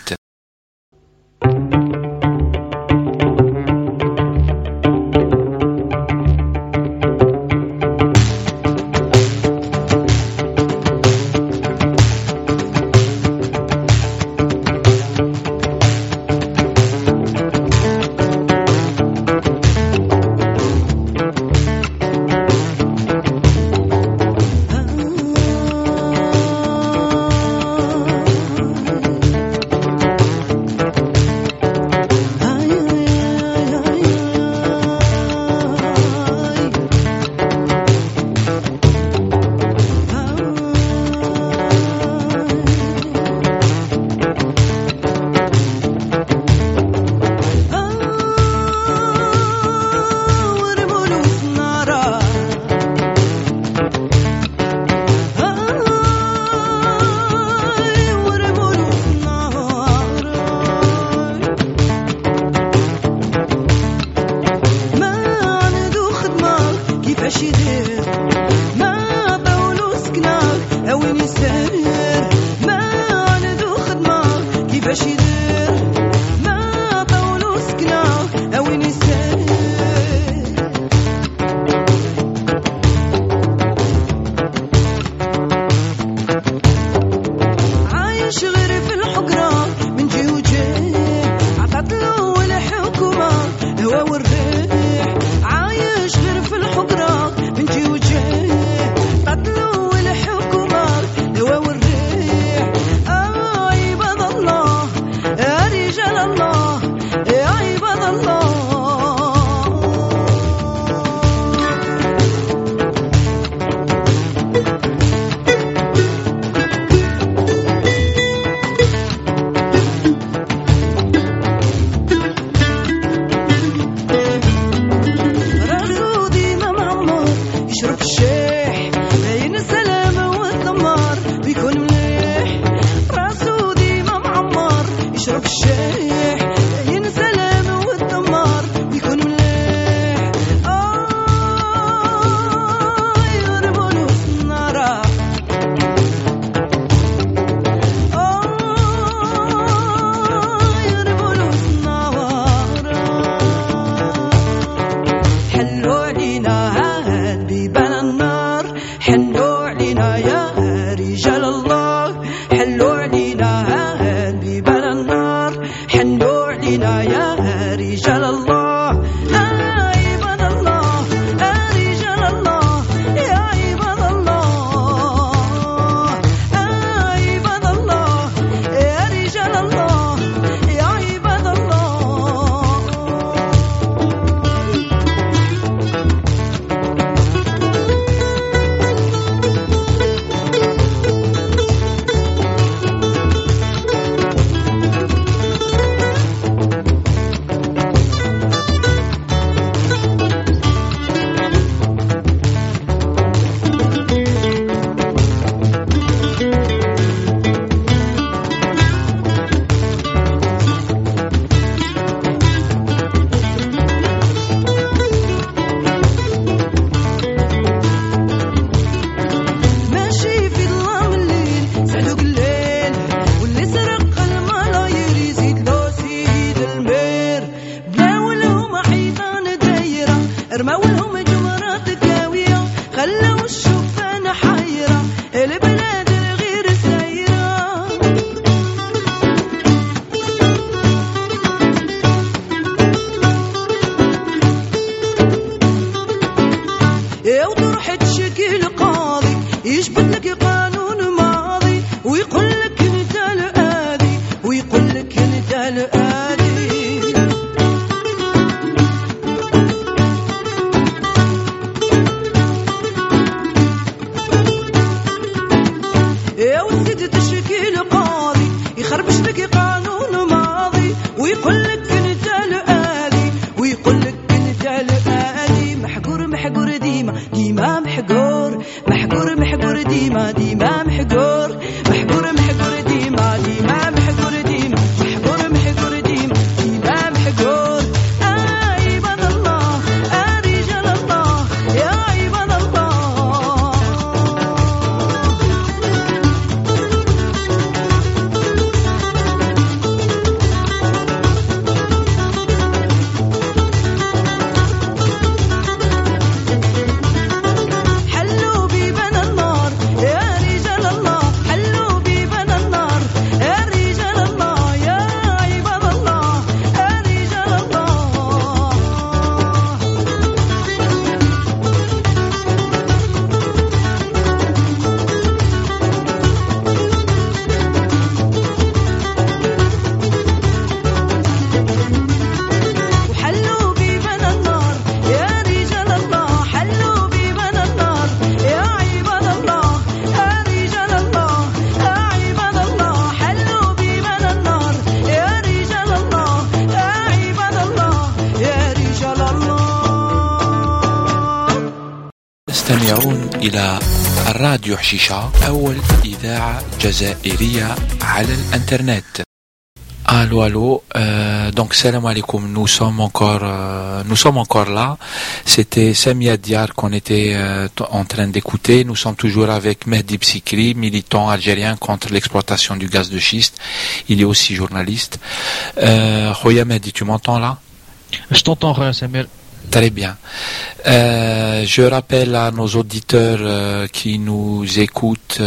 يا ولدي تشكي القاضي يخربش بك قانون ماضي ويقول لك انت الآلي ويقول لك انت الآلي محقور محقور ديما ديما محقور محقور محقور ديما ديما محقور محقور محقور ديما ديما محقور ديما محقور محقور ديما ديما محقور عباد الله رجال الله يا عباد الله حلوا بيبنا النار يا رجال الله حلوا بيبنا النار يا رجال الله يا عباد الله يا رجال الله وحلوا بيبنا النار يا رجال الله حلوا بيبنا النار يا عباد الله يا رجال الله يا عباد الله حلوا بيبنا النار يا رجال الله يا عباد الله يا رجال الله تستمعون إلى الراديو حشيشة أول إذاعة جزائرية على الإنترنت. Allô, allô. Donc, salam alaikum. Nous sommes encore là. C'était Samia Diar qu'on était en train d'écouter. Nous sommes toujours avec Mehdi Bsikri, militant algérien contre l'exploitation du gaz de schiste. Il est aussi journaliste. Khoya Mehdi, tu m'entends là? Je t'entends, Samir. Très bien. Je rappelle à nos auditeurs qui nous écoutent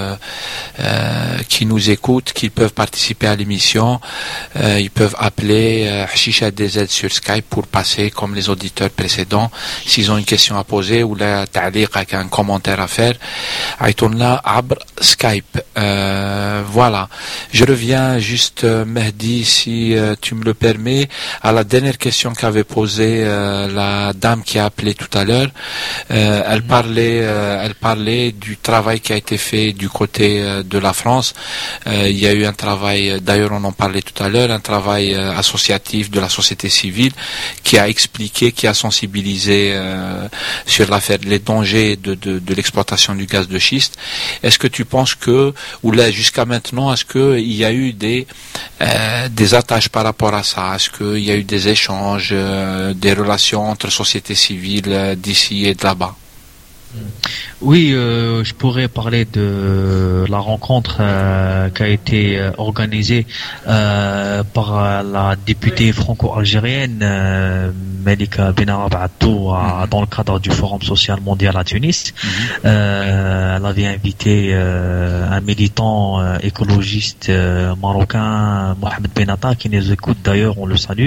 qu'ils peuvent participer à l'émission. Ils peuvent appeler Hashisha DZ sur Skype pour passer comme les auditeurs précédents. S'ils ont une question à poser ou la ta'liq avec un commentaire à faire, aïtoun-la abr Skype. Voilà. Je reviens juste, Mehdi, si tu me le permets, à la dernière question qu'avait posée la dame qui a appelé tout à l'heure. Elle parlait du travail qui a été fait du côté de la France. Il y a eu un travail, d'ailleurs on en parlait tout à l'heure, un travail associatif de la société civile qui a expliqué, qui a sensibilisé sur l'affaire, les dangers de l'exploitation du gaz de schiste. Est-ce que tu penses que, ou là jusqu'à maintenant, est-ce que il y a eu des attaches par rapport à ça? Est-ce qu'il y a eu des échanges, des relations entre société civile d'ici et de là-bas? Oui, je pourrais parler de la rencontre qui a été organisée par la députée franco-algérienne Malika Benarab Attou dans le cadre du Forum social mondial à Tunis. Elle avait invité un militant écologiste marocain, Mohamed Benata, qui nous écoute d'ailleurs, on le salue.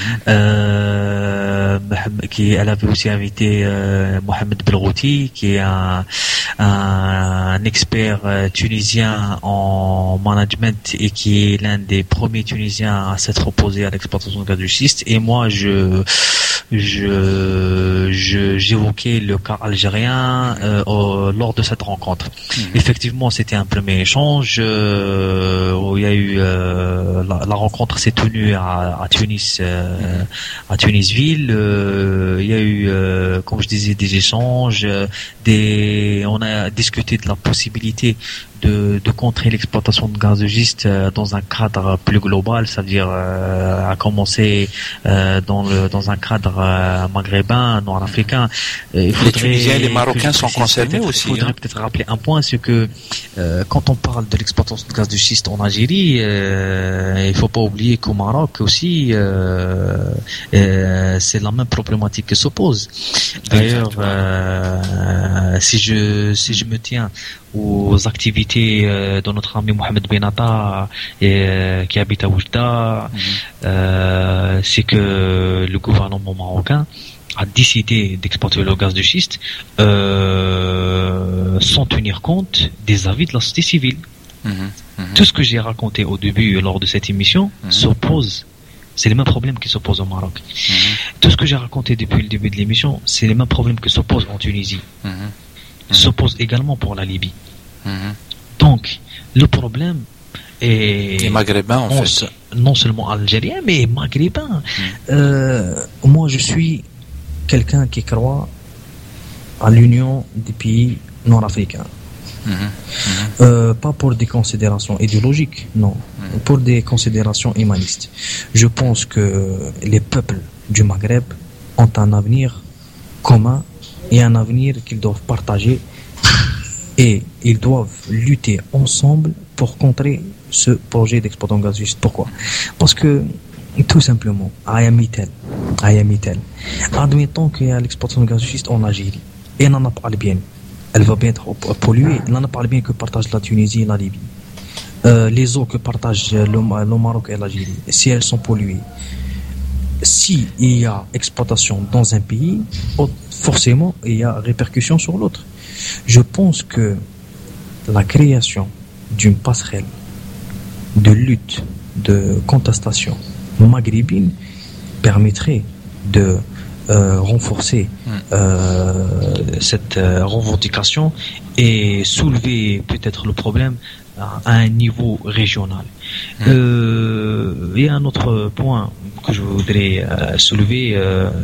Elle avait aussi invité Mohamed Belrouti, qui est un expert tunisien en management et qui est l'un des premiers Tunisiens à s'être opposé à l'exploitation de gaz de schiste. Et moi, j'évoquais le cas algérien lors de cette rencontre. Effectivement, c'était un premier échange où il y a eu la rencontre s'est tenue à Tunis, à Tunisville. Il y a eu, comme je disais, des échanges, on a discuté de la possibilité de contrer l'exploitation de gaz de schiste dans un cadre plus global, c'est-à-dire à commencer dans un cadre maghrébin, nord-africain. Les Tunisiens et les Marocains sont concernés aussi. Il faudrait peut-être rappeler un point, c'est que quand on parle de l'exploitation de gaz de schiste en Algérie, il faut pas oublier qu'au Maroc aussi, c'est la même problématique qui s'oppose. D'ailleurs, si je me tiens aux activités de notre ami Mohamed Benata qui habite à Oujda, c'est que le gouvernement marocain a décidé d'exploiter le gaz de schiste sans tenir compte des avis de la société civile. Tout ce que j'ai raconté au début lors de cette émission s'oppose. C'est les mêmes problèmes qui s'opposent au Maroc. Tout ce que j'ai raconté depuis le début de l'émission, c'est les mêmes problèmes qui s'opposent en Tunisie. S'opposent également pour la Libye. Donc, le problème est... Les Maghrébins, en fait. Non seulement algériens, mais maghrébins. Moi, je suis quelqu'un qui croit à l'union des pays nord-africains. Pas pour des considérations idéologiques, non. Pour des considérations humanistes. Je pense que les peuples du Maghreb ont un avenir commun et un avenir qu'ils doivent partager, et ils doivent lutter ensemble pour contrer ce projet d'exploitation de gaz juste. Pourquoi? Parce que, tout simplement, Ayamitel, admettons qu'il y a l'exploitation de gaz juste en Algérie, et on en parle bien, elle va bien être polluée, on en parle bien que partage la Tunisie et la Libye. Les eaux que partagent le Maroc et l'Algérie, si elles sont polluées, si il y a exploitation dans un pays, forcément il y a répercussion sur l'autre. Je pense que la création d'une passerelle de lutte, de contestation maghrébine permettrait de renforcer cette revendication et soulever peut-être le problème à un niveau régional. Il y a un autre point que je voudrais soulever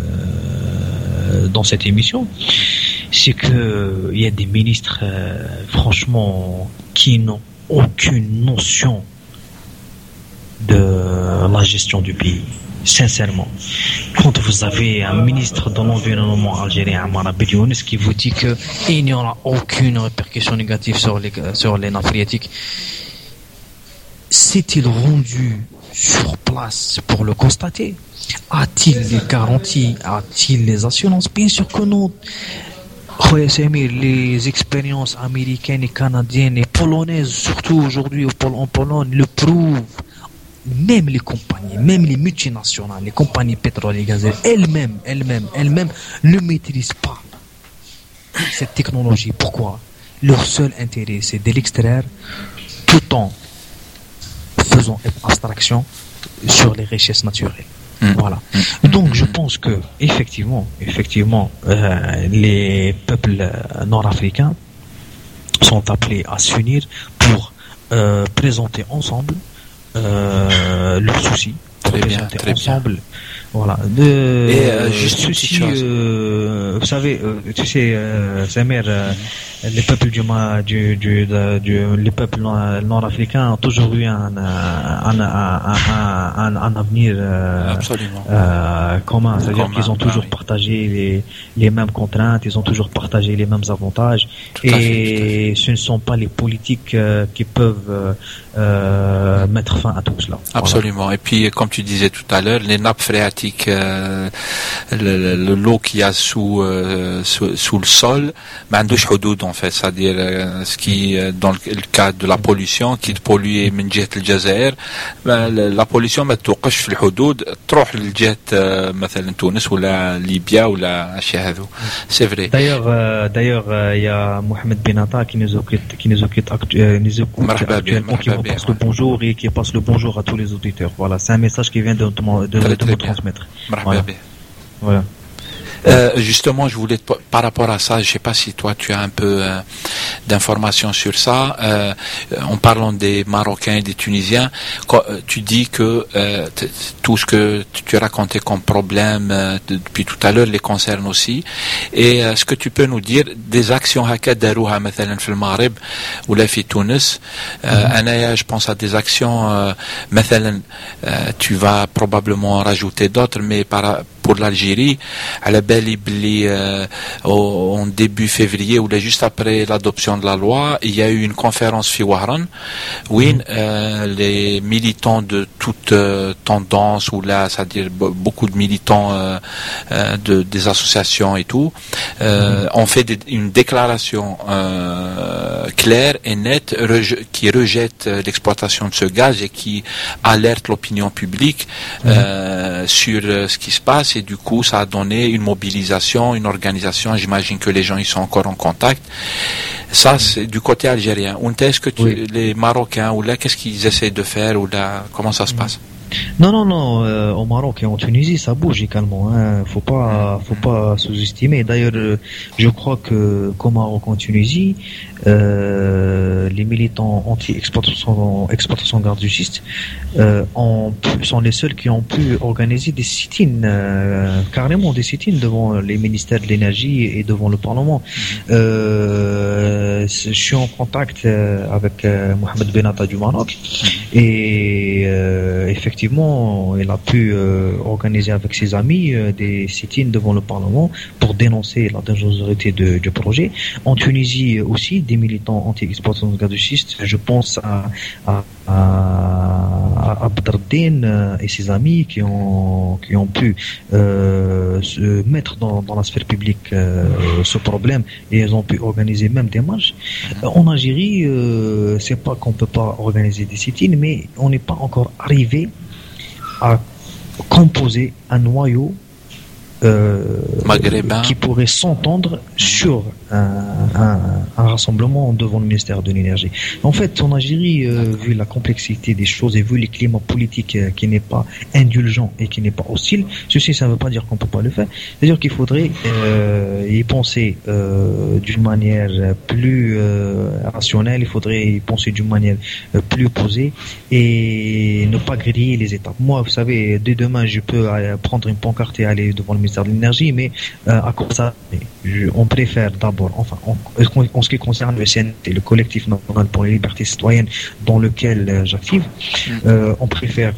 dans cette émission, c'est que il y a des ministres franchement qui n'ont aucune notion de la gestion du pays. Sincèrement, quand vous avez un ministre de l'environnement algérien, Ammar Abdel qui vous dit qu'il n'y aura aucune répercussion négative sur les nappes phréatiques, s'est-il rendu sur place pour le constater? A-t-il les garanties? A-t-il les assurances? Bien sûr que non. Les expériences américaines et canadiennes et polonaises, surtout aujourd'hui en Pologne, le prouvent. Même les compagnies, même les multinationales, les compagnies pétrolières et gazières, elles-mêmes ne maîtrisent pas cette technologie. Pourquoi? Leur seul intérêt, c'est de l'extraire tout en faisant abstraction sur les richesses naturelles. Voilà. Donc je pense que effectivement, les peuples nord-africains sont appelés à s'unir pour présenter ensemble leurs soucis, très ensemble. Bien. Voilà. Juste une petite chose. Vous savez, tu sais, Samer, les peuples les peuples nord-africains ont toujours eu un avenir commun. C'est-à-dire qu'ils ont toujours partagé les mêmes contraintes, ils ont toujours partagé les mêmes avantages. Et ce ne sont pas les politiques qui peuvent mettre fin à tout cela. Absolument. Voilà. Et puis, comme tu disais tout à l'heure, les nappes phréatiques, l'eau qu'il y a sous le sol, mandouche houdoud en fait, c'est-à-dire ce qui dans le cas de la pollution qui pollue من جهة الجزائر, la pollution ما توقفش في الحدود, تروح لجهة مثلا تونس ولا ليبيا ولا اشياء هذو. C'est vrai. D'ailleurs il y a Mohamed Benata qui nous écoute actuellement, qui vous passe le bonjour et qui passe le bonjour à tous les auditeurs. Voilà, c'est un message qui vient de me transmettre. Voilà. Justement, je voulais par rapport à ça, je sais pas si toi tu as un peu d'informations sur ça. En parlant des Marocains et des Tunisiens, tu dis que tout ce que tu racontais comme problème depuis tout à l'heure les concerne aussi. Et est-ce que tu peux nous dire des actions هكا داروها مثلا في المغرب ولا في تونس؟ أنا je pense à des actions مثلا tu vas probablement rajouter d'autres, mais pour l'Algérie, à la belle en début février ou juste après l'adoption de la loi, il y a eu une conférence في وهران où les militants de toute tendance ou là, c'est-à-dire beaucoup de militants des associations et tout, ont fait une déclaration claire et nette qui rejette l'exploitation de ce gaz et qui alerte l'opinion publique sur ce qui se passe. Et du coup, ça a donné une mobilisation, une organisation. J'imagine que les gens ils sont encore en contact. Ça, c'est du côté algérien. Est-ce que les Marocains ou là, qu'est-ce qu'ils essaient de faire ou là, comment ça se passe? Non, au Maroc et en Tunisie, ça bouge également. Faut pas sous-estimer. D'ailleurs, je crois qu'au Maroc, en Tunisie, les militants anti-exploitation gaz de schiste sont les seuls qui ont pu organiser des sit-ins, carrément des sit-ins devant les ministères de l'énergie et devant le Parlement. Je suis en contact avec Mohamed Benata du Maroc et effectivement il a pu organiser avec ses amis des sit-ins devant le Parlement pour dénoncer la dangerosité du projet. En Tunisie aussi, des militants anti-exploitation de gaz de schiste, je pense à Abdardine et ses amis qui ont pu se mettre dans la sphère publique ce problème, et ils ont pu organiser même des marches. En Algérie, c'est pas qu'on peut pas organiser des sit-ins, mais on n'est pas encore arrivé à composer un noyau qui pourrait s'entendre sur un rassemblement devant le ministère de l'énergie. En fait, en Algérie, vu la complexité des choses et vu les climats politiques qui n'est pas indulgent et qui n'est pas hostile, ceci, ça ne veut pas dire qu'on peut pas le faire. C'est-à-dire qu'il faudrait y penser d'une manière plus rationnelle, il faudrait y penser d'une manière plus posée et ne pas griller les étapes. Moi, vous savez, dès demain, je peux prendre une pancarte et aller devant le ministère de l'énergie, mais à quoi ça, on préfère d'abord, enfin, en ce qui concerne le CNT, le collectif national pour les libertés citoyennes dans lequel j'active, on préfère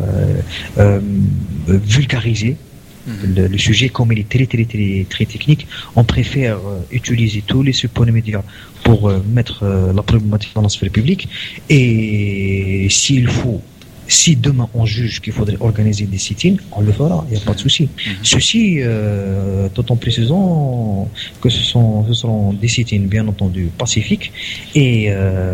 vulgariser le sujet, comme il est très technique. On préfère utiliser tous les supports médias pour mettre la problématique dans la sphère publique, et si demain on juge qu'il faudrait organiser des sit-ins, on le fera, il n'y a pas de souci. Ceci, tout en précisant que ce seront des sit-ins bien entendu pacifiques et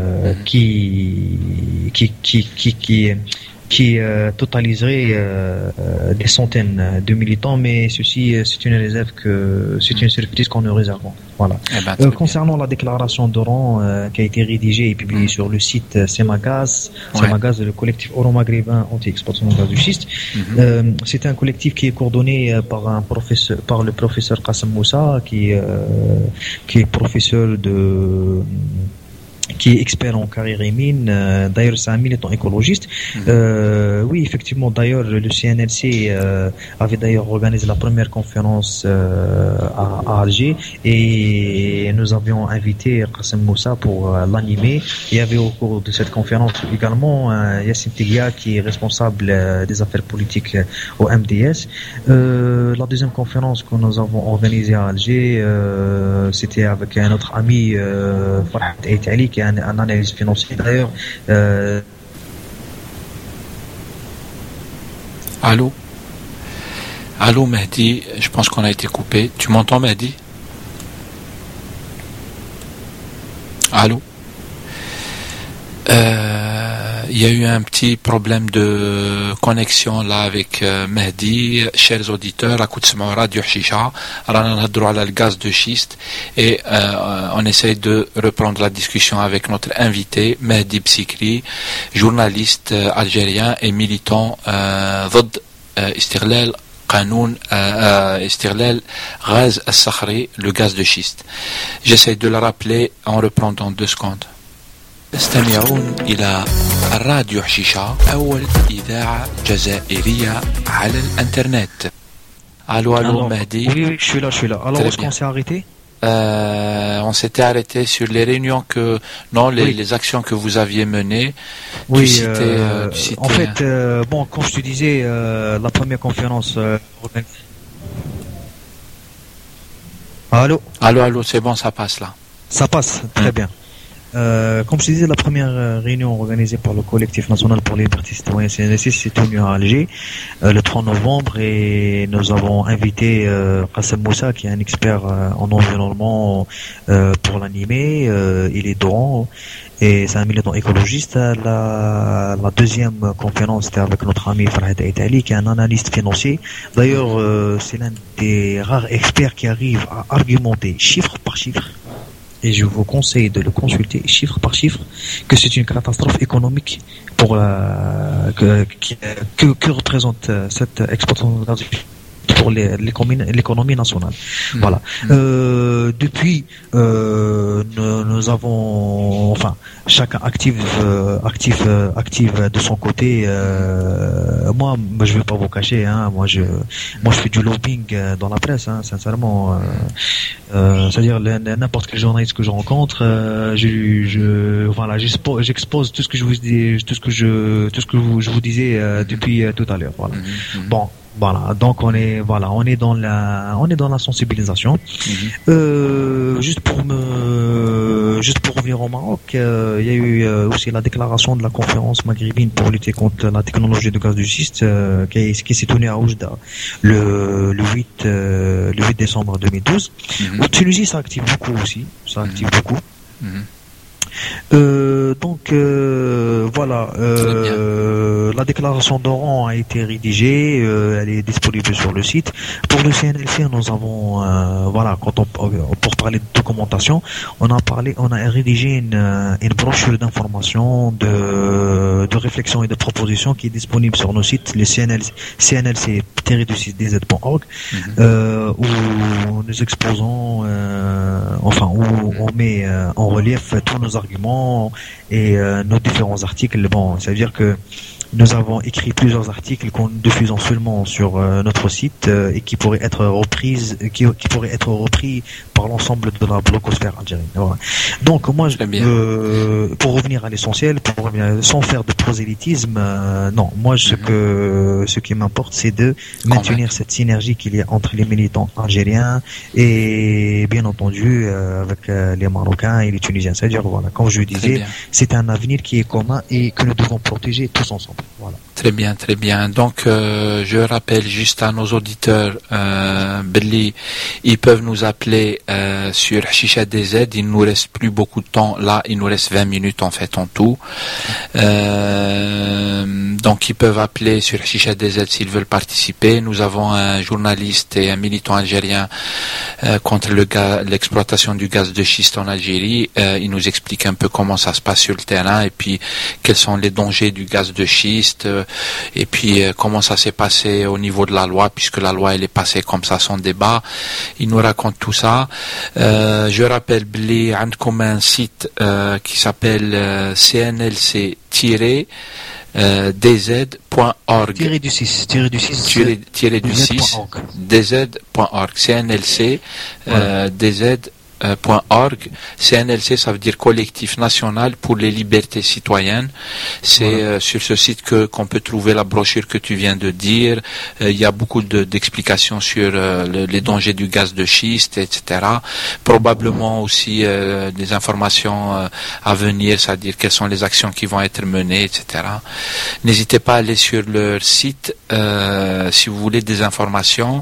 qui totaliserait des centaines de militants, mais ceci, c'est une réserve c'est une surprise qu'on nous réservons. Voilà. Concernant la déclaration de rang qui a été rédigée et publiée sur le site Semagaz, le collectif euro-maghrébin anti-exploitation de gaz de schiste, c'est un collectif qui est coordonné par le professeur Qassem Moussa, qui est professeur qui est expert en carrière et mine. D'ailleurs, c'est un militant écologiste. Oui, effectivement, d'ailleurs, le CNLC avait d'ailleurs organisé la première conférence à Alger, et nous avions invité Qassem Moussa pour l'animer. Il y avait au cours de cette conférence également Yassine Tilia, qui est responsable des affaires politiques au MDS. La deuxième conférence que nous avons organisée à Alger, c'était avec un autre ami, Farhat Aitali, qui est un analyste financier d'ailleurs. Allô Mehdi, je pense qu'on a été coupé. Tu m'entends, Mehdi? Allô? Il y a eu un petit problème de connexion là avec Mehdi. Chers auditeurs, à Radio Chisha, on a droit à le gaz de schiste, et on essaie de reprendre la discussion avec notre invité Mehdi Bsikri, journaliste algérien et militant ضد استغلال قانون استغلال غاز الصخري, le gaz de schiste. J'essaie de le rappeler en reprenant 2 secondes. تستمعون إلى الراديو حشيشة، أول إذاعة جزائرية على الإنترنت. Allô, Mehdi. Oui, je suis là. Alors, est-ce qu'on s'est arrêté? On s'était arrêté sur les réunions les actions que vous aviez menées. Oui, en fait, comme je te disais, la première conférence. Allô, c'est bon, ça passe là. Ça passe, très bien. Comme je disais, la première réunion organisée par le collectif national pour les libertés citoyennes CNLC s'est tenue à Alger le 3 novembre, et nous avons invité Qassem Moussa, qui est un expert en environnement, pour l'animer. Il est Doran et c'est un militant écologiste. La deuxième conférence, c'était avec notre ami Farhat Aitali, qui est un analyste financier. D'ailleurs, c'est l'un des rares experts qui arrive à argumenter chiffre par chiffre, et je vous conseille de le consulter chiffre par chiffre, que c'est une catastrophe économique pour que représente cette exploitation de gaz. pour l'économie nationale. Voilà. Depuis, nous avons, enfin, chacun active de son côté. Moi, je vais pas vous cacher, hein. Moi, je fais du lobbying dans la presse, hein, sincèrement. C'est-à-dire n'importe quel journaliste que je rencontre, j'expose tout ce que je vous dis, tout ce que je vous disais depuis tout à l'heure. Voilà. Bon. Voilà, donc on est dans la sensibilisation. Juste pour revenir au Maroc, il y a eu aussi la déclaration de la conférence maghrébine pour lutter contre la technologie de gaz de schiste qui s'est tenue à Oujda le 8 décembre 2012. Au Tunisie, ça active beaucoup aussi, donc voilà, la déclaration d'Oran a été rédigée, elle est disponible sur le site. Pour le CNLC, nous avons pour parler de documentation, on a rédigé une brochure d'information, de réflexion et de proposition qui est disponible sur nos sites, les cnlc-dz.org, où nous exposons, où on met en relief tous nos arguments et nos différents articles. Bon, ça veut dire que nous avons écrit plusieurs articles qu'on diffusons seulement sur notre site et qui pourraient être repris par l'ensemble de la blogosphère algérienne. Voilà. Donc moi, pour revenir à l'essentiel, sans faire de prosélytisme, non, moi ce qui m'importe, c'est de maintenir cette synergie qu'il y a entre les militants algériens et bien entendu avec les Marocains et les Tunisiens. C'est-à-dire, voilà, comme je disais, c'est un avenir qui est commun et que nous devons protéger tous ensemble. Voilà. Très bien, très bien. Donc, je rappelle juste à nos auditeurs, Belli, ils peuvent nous appeler sur Chicha DZ. Il nous reste plus beaucoup de temps. Là, il nous reste 20 minutes en fait en tout. Donc, ils peuvent appeler sur Chicha DZ s'ils veulent participer. Nous avons un journaliste et un militant algérien contre l'exploitation du gaz de schiste en Algérie. Il nous explique un peu comment ça se passe sur le terrain et puis quels sont les dangers du gaz de schiste et puis comment ça s'est passé au niveau de la loi, puisque la loi elle est passée comme ça sans débat. Il nous raconte tout ça. Je rappelle Bli عندكم un site qui s'appelle cnlc-dz.org dz.org cnlc-dz.org. CNLC, ça veut dire Collectif National pour les Libertés Citoyennes. C'est sur ce site qu'on peut trouver la brochure que tu viens de dire. Il y a beaucoup d'explications sur les dangers du gaz de schiste, etc. Probablement aussi des informations à venir, c'est-à-dire quelles sont les actions qui vont être menées, etc. N'hésitez pas à aller sur leur site si vous voulez des informations.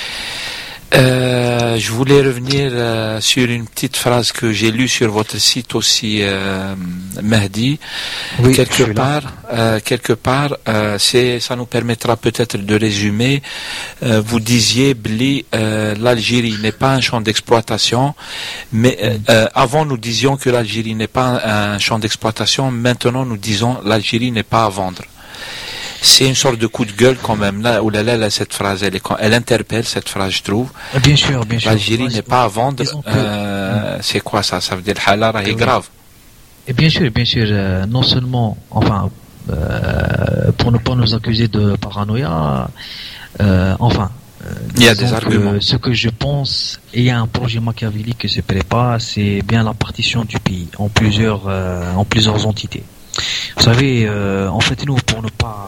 Je voulais revenir sur une petite phrase que j'ai lue sur votre site aussi, Mehdi. Oui, quelque part, ça nous permettra peut-être de résumer. Vous disiez, Bli, l'Algérie n'est pas un champ d'exploitation, mais avant nous disions que l'Algérie n'est pas un champ d'exploitation. Maintenant, nous disons l'Algérie n'est pas à vendre. C'est une sorte de coup de gueule quand même. Là, cette phrase, elle interpelle cette phrase, je trouve. Bien sûr. L'Algérie n'est pas à vendre. C'est quoi ça? Ça veut dire halara est grave. Et bien sûr. Non seulement, pour ne pas nous accuser de paranoïa, il y a des arguments. Ce que je pense, il y a un projet machiavélique qui se prépare, c'est bien la partition du pays en plusieurs entités. Vous savez, en fait, nous, pour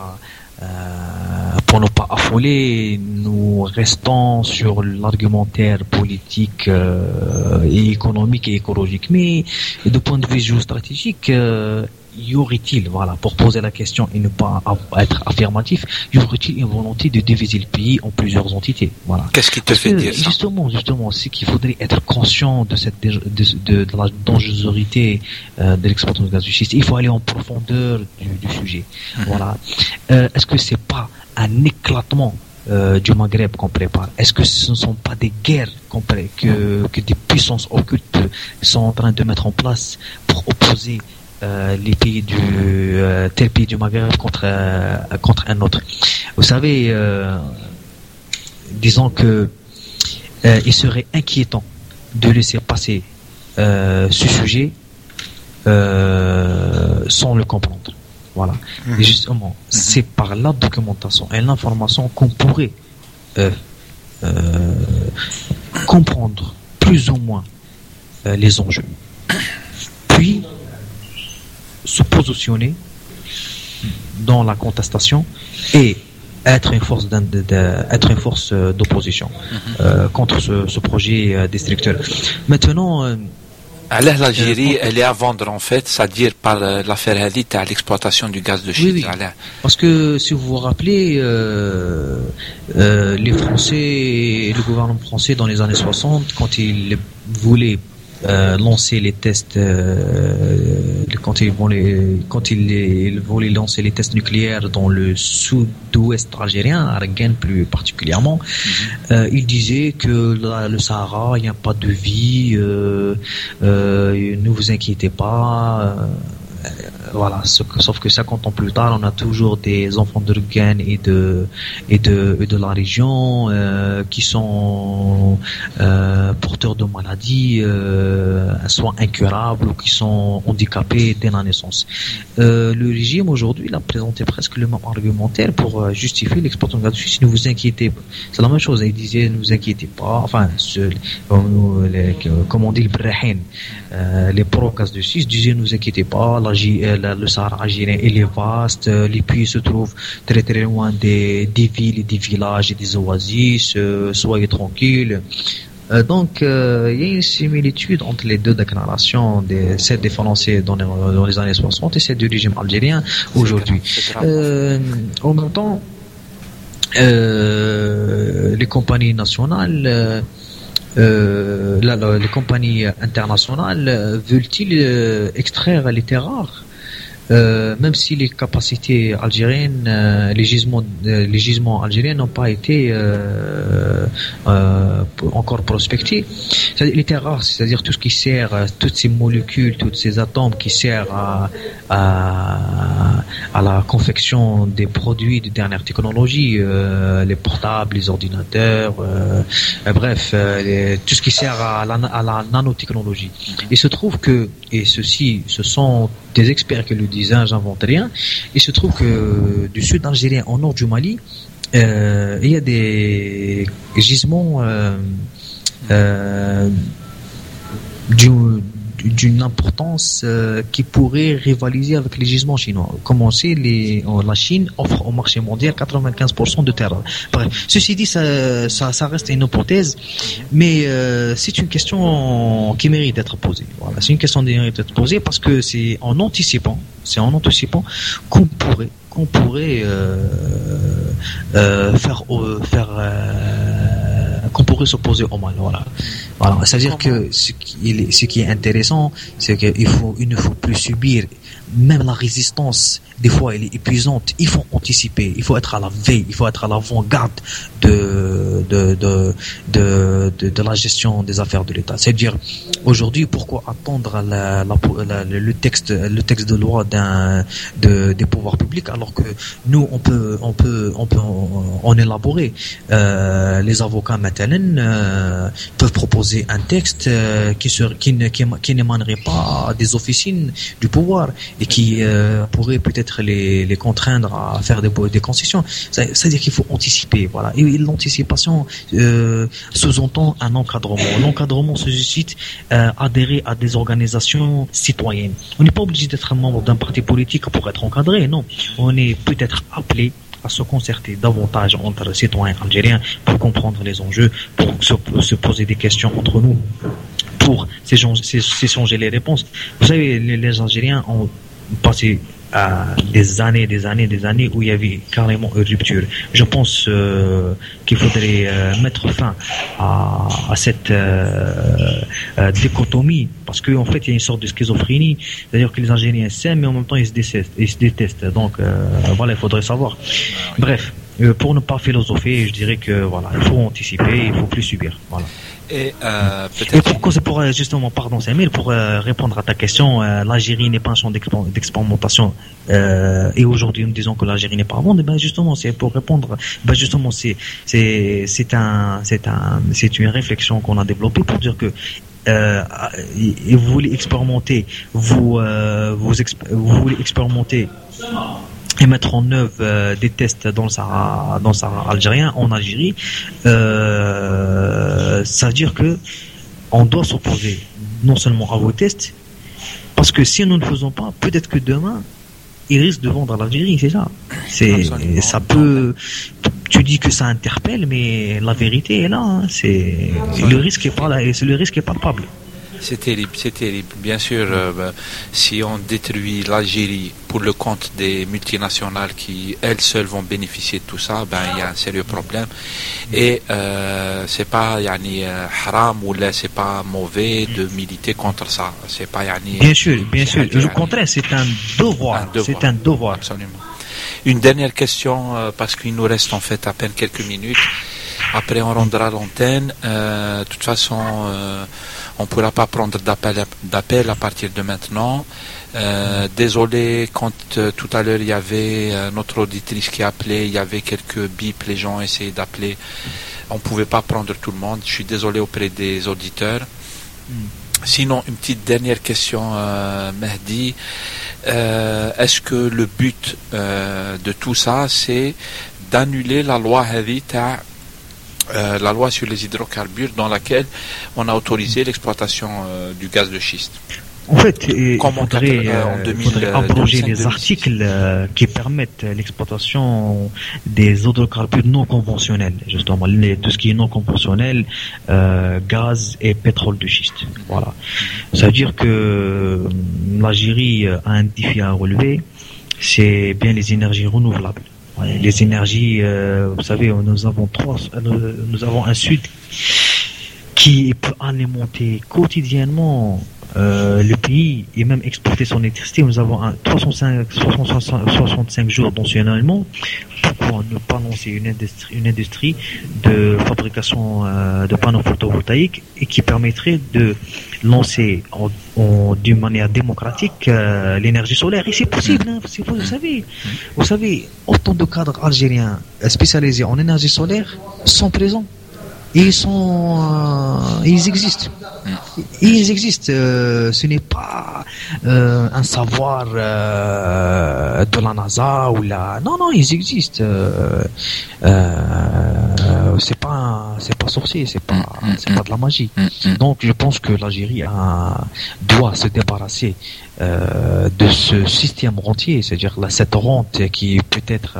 ne pas affoler, nous restons sur l'argumentaire politique et économique et écologique. Mais de point de vue géostratégique, y aurait-il, pour poser la question et ne pas être affirmatif, y aurait-il une volonté de diviser le pays en plusieurs entités? Voilà. Qu'est-ce qui te fait dire ça? Justement, c'est qu'il faudrait être conscient de la dangerosité de l'exploitation du gaz de schiste. Il faut aller en profondeur du sujet. Voilà. Est-ce que c'est pas un éclatement du Maghreb qu'on prépare? Est-ce que ce ne sont pas des guerres que des puissances occultes sont en train de mettre en place pour opposer les pays tel pays du Maghreb contre un autre? Vous savez, disons que il serait inquiétant de laisser passer ce sujet sans le comprendre. Voilà. Et justement, c'est par la documentation et l'information qu'on pourrait comprendre plus ou moins les enjeux, puis se positionner dans la contestation et être une force d'opposition contre ce projet destructeur. Maintenant, l'Algérie, elle est à vendre en fait, c'est-à-dire par l'affaire Hadith à l'exploitation du gaz de schiste. Oui. Parce que si vous vous rappelez, les Français, le gouvernement français dans les années 60, quand il voulait lancer les tests, quand il voulait lancer les tests nucléaires dans le sud-ouest algérien, à Arguen plus particulièrement, il disait que le Sahara, il n'y a pas de vie, ne vous inquiétez pas. Voilà, sauf que 50 ans plus tard, on a toujours des enfants d'Arguen et de la région qui sont porteurs de maladies, soit incurables ou qui sont handicapés dès la naissance. Le régime aujourd'hui, il a présenté presque le même argumentaire pour justifier l'exploitation de gaz de schiste. Ne vous inquiétez pas. C'est la même chose. Il disait ne vous inquiétez pas. Enfin, comme on dit le Brahim, les pro-gaz de schiste disaient ne vous inquiétez pas. Le Sahara algérien il est vaste, les puits se trouvent très très loin des villes et des villages et des oasis, soyez tranquilles. Donc il y a une similitude entre les deux déclarations, celle des Français dans les années 60 et celle du régime algérien aujourd'hui. En même temps, les compagnies nationales, les compagnies internationales veulent-ils extraire les terres rares? Même si les capacités algériennes, les gisements algériens n'ont pas été encore prospectés. Les terres rares, c'est-à-dire tout ce qui sert, toutes ces molécules, tous ces atomes qui servent à la confection des produits de dernière technologie, les portables, les ordinateurs, bref, tout ce qui sert à la nanotechnologie. Il se trouve que, et ceci, ce sont des experts qui le disent, j'invente rien, il se trouve que du sud algérien au nord du Mali, il y a des gisements d'une importance qui pourrait rivaliser avec les gisements chinois. Comme on sait, la Chine offre au marché mondial 95% de terres. Bref, ceci dit, ça reste une hypothèse, mais c'est une question qui mérite d'être posée. Voilà, c'est une question qui mérite d'être posée parce que c'est en anticipant qu'on pourrait qu'on pourrait s'opposer au mal. Voilà. C'est-à-dire que ce qui est intéressant, c'est qu'il ne faut plus subir. Même la résistance, des fois, elle est épuisante. Il faut anticiper. Il faut être à la veille. Il faut être à l'avant-garde de la gestion des affaires de l'État. C'est-à-dire, aujourd'hui, pourquoi attendre le texte de loi des pouvoirs publics alors que nous, on peut en élaborer. Les avocats maintenant peuvent proposer un texte qui n'émanerait pas des officines du pouvoir et qui pourrait peut-être les contraindre à faire des concessions. C'est-à-dire qu'il faut anticiper. Voilà. Et l'anticipation sous-entend un encadrement. L'encadrement se suscite adhérer à des organisations citoyennes. On n'est pas obligé d'être membre d'un parti politique pour être encadré, non. On est peut-être appelé à se concerter davantage entre citoyens algériens pour comprendre les enjeux, pour se poser des questions entre nous, pour s'échanger les réponses. Vous savez, les Algériens ont passé des années où il y avait carrément une rupture. Je pense qu'il faudrait mettre fin à cette dichotomie, parce qu'en fait il y a une sorte de schizophrénie, c'est-à-dire que les Algériens s'aiment mais en même temps ils se détestent. Donc voilà, il faudrait savoir. Bref, pour ne pas philosopher, je dirais que voilà, il faut anticiper, il faut plus subir. Voilà. Et Et pour justement, pardon Samir, pour répondre à ta question, l'Algérie n'est pas un champ d'expérimentation. Et aujourd'hui, nous disons que l'Algérie n'est pas à vendre. Ben justement, c'est pour répondre. Ben justement, c'est une réflexion qu'on a développée pour dire que et vous voulez expérimenter, vous voulez expérimenter et mettre en œuvre des tests dans le Sahara algérien, en Algérie, ça veut dire que on doit s'opposer non seulement à vos tests, parce que si nous ne le faisons pas, peut-être que demain, ils risquent de vendre à l'Algérie, c'est ça. Ça peut. Tu dis que ça interpelle, mais la vérité est là. Hein. Le risque est pas là, et le risque est palpable. C'est terrible. Bien sûr, si on détruit l'Algérie pour le compte des multinationales qui, elles seules, vont bénéficier de tout ça, il y a un sérieux problème. Et c'est pas haram ou là, c'est pas mauvais de militer contre ça. C'est pas Bien sûr. Le contraire, c'est un devoir. C'est un devoir. Absolument. Une dernière question, parce qu'il nous reste en fait à peine quelques minutes. Après, on rendra l'antenne. De toute façon, on ne pourra pas prendre d'appel à partir de maintenant. Désolé, quand tout à l'heure il y avait notre auditrice qui appelait, il y avait quelques bips, les gens essayaient d'appeler. On ne pouvait pas prendre tout le monde. Je suis désolé auprès des auditeurs. Sinon, une petite dernière question, Mehdi. Est-ce que le but de tout ça, c'est d'annuler la loi Hadith, la loi sur les hydrocarbures dans laquelle on a autorisé l'exploitation du gaz de schiste? En fait, il faudrait abroger les articles qui permettent l'exploitation des hydrocarbures non conventionnels, justement, tout ce qui est non conventionnel, gaz et pétrole de schiste. Voilà. Ça veut dire que l'Algérie a un défi à relever, c'est bien les énergies renouvelables. Les énergies, vous savez, nous avons un sud qui peut alimenter quotidiennement le pays et même exporter son électricité. Nous avons 65 jours d'anciennement. Pourquoi ne pas lancer une industrie de fabrication de panneaux photovoltaïques et qui permettrait de lancer d'une manière démocratique l'énergie solaire? Et c'est possible, hein, vous savez, autant de cadres algériens spécialisés en énergie solaire sont présents. Et ils existent. Ce n'est pas un savoir de la NASA ou non, ils existent. C'est pas sorcier, c'est pas de la magie. Donc je pense que l'Algérie doit se débarrasser de ce système rentier, c'est-à-dire cette rente qui peut être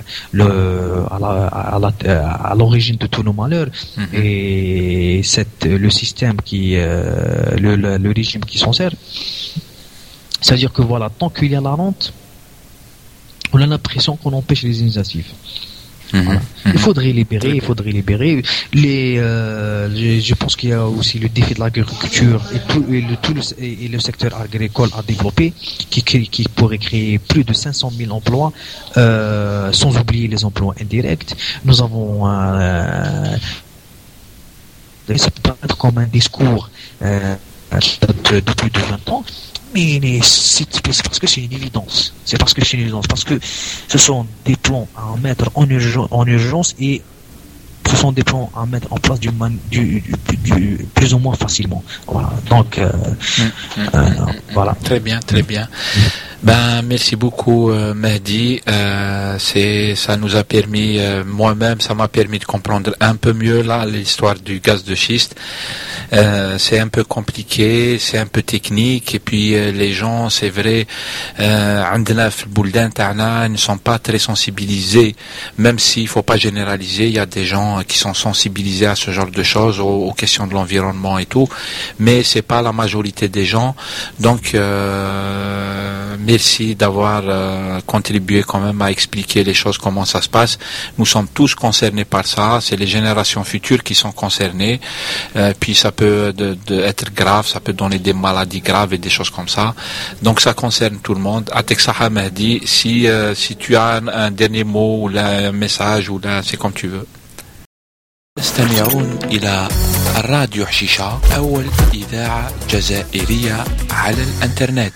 à l'origine de tous nos malheurs, et le système le régime qui s'en sert. C'est-à-dire que voilà, tant qu'il y a la rente, on a l'impression qu'on empêche les initiatives. Voilà. Il faudrait libérer. Je pense qu'il y a aussi le défi de l'agriculture et le secteur agricole à développer, qui pourrait créer plus de 500 000 emplois, sans oublier les emplois indirects. Nous avons ça peut être comme un discours de plus de 20 ans, mais c'est parce que c'est une évidence. Parce que ce sont des plans à mettre en urgence, et ce sont des plans à mettre en place plus ou moins facilement. Voilà. Donc, voilà. Très bien. Merci beaucoup, Mehdi. Ça nous a permis, moi-même, ça m'a permis de comprendre un peu mieux l'histoire du gaz de schiste. C'est un peu compliqué, c'est un peu technique, et puis les gens, c'est vrai, عندنا في البلدان تاعنا ne sont pas très sensibilisés, même s'il faut pas généraliser. Il y a des gens qui sont sensibilisés à ce genre de choses, aux questions de l'environnement et tout, mais c'est pas la majorité des gens. Donc merci d'avoir contribué quand même à expliquer les choses, comment ça se passe. Nous sommes tous concernés par ça, c'est les générations futures qui sont concernées, puis ça peut être grave, ça peut donner des maladies graves et des choses comme ça. Donc ça concerne tout le monde. Atek Saha Mehdi, si tu as un dernier mot ou un message, ou c'est comme tu veux. استمعون إلى راديو حشيشة أول إذاعة جزائرية على الإنترنت.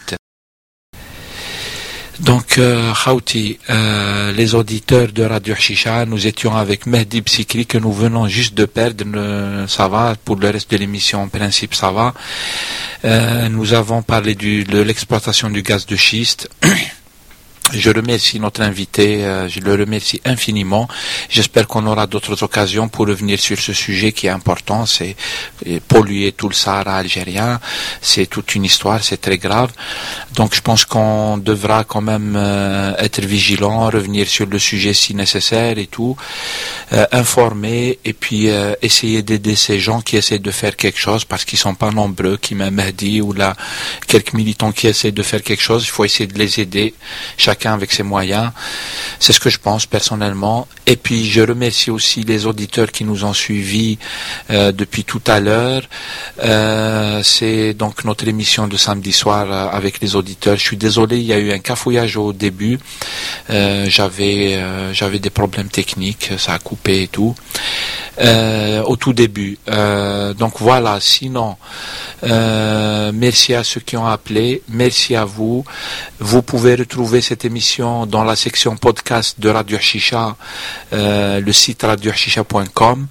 Donc, Khawti, les auditeurs de Radio Chicha, nous étions avec Mehdi Bsikri que nous venons juste de perdre. Ça va, pour le reste de l'émission, en principe, ça va. Nous avons parlé de l'exploitation du gaz de schiste. Je remercie notre invité, je le remercie infiniment. J'espère qu'on aura d'autres occasions pour revenir sur ce sujet qui est important. C'est polluer tout le Sahara algérien. C'est toute une histoire, c'est très grave. Donc je pense qu'on devra quand même être vigilant, revenir sur le sujet si nécessaire et tout, informer et puis essayer d'aider ces gens qui essaient de faire quelque chose parce qu'ils sont pas nombreux, qui m'a dit ou là quelques militants qui essaient de faire quelque chose. Il faut essayer de les aider. Chacun avec ses moyens, c'est ce que je pense personnellement. Et puis je remercie aussi les auditeurs qui nous ont suivis depuis tout à l'heure. C'est donc notre émission de samedi soir avec les auditeurs. Je suis désolé, il y a eu un cafouillage au début. J'avais des problèmes techniques, ça a coupé et tout. Au tout début. Donc voilà, sinon, merci à ceux qui ont appelé, merci à vous. Vous pouvez retrouver cette émission dans la section podcast de Radio Chicha, le site radiochicha.com,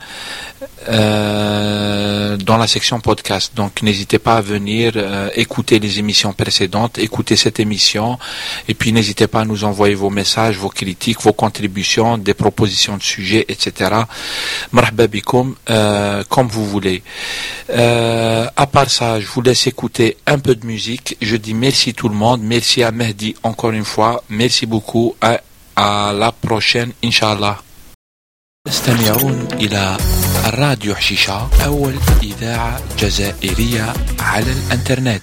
dans la section podcast. Donc n'hésitez pas à venir écouter les émissions précédentes, écouter cette émission, et puis n'hésitez pas à nous envoyer vos messages, vos critiques, vos contributions, des propositions de sujets, etc. Marhaba bikoum, comme vous voulez. À part ça, je vous laisse écouter un peu de musique. Je dis merci tout le monde, merci à Mehdi encore une fois, merci beaucoup, à la prochaine, Inch'Allah. استمعون إلى راديو حشيشة أول إذاعة جزائرية على الإنترنت.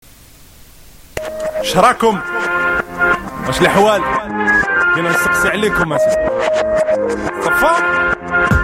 شراكم؟ واش الأحوال؟ كنا نسقسي عليكم أسف. صفا؟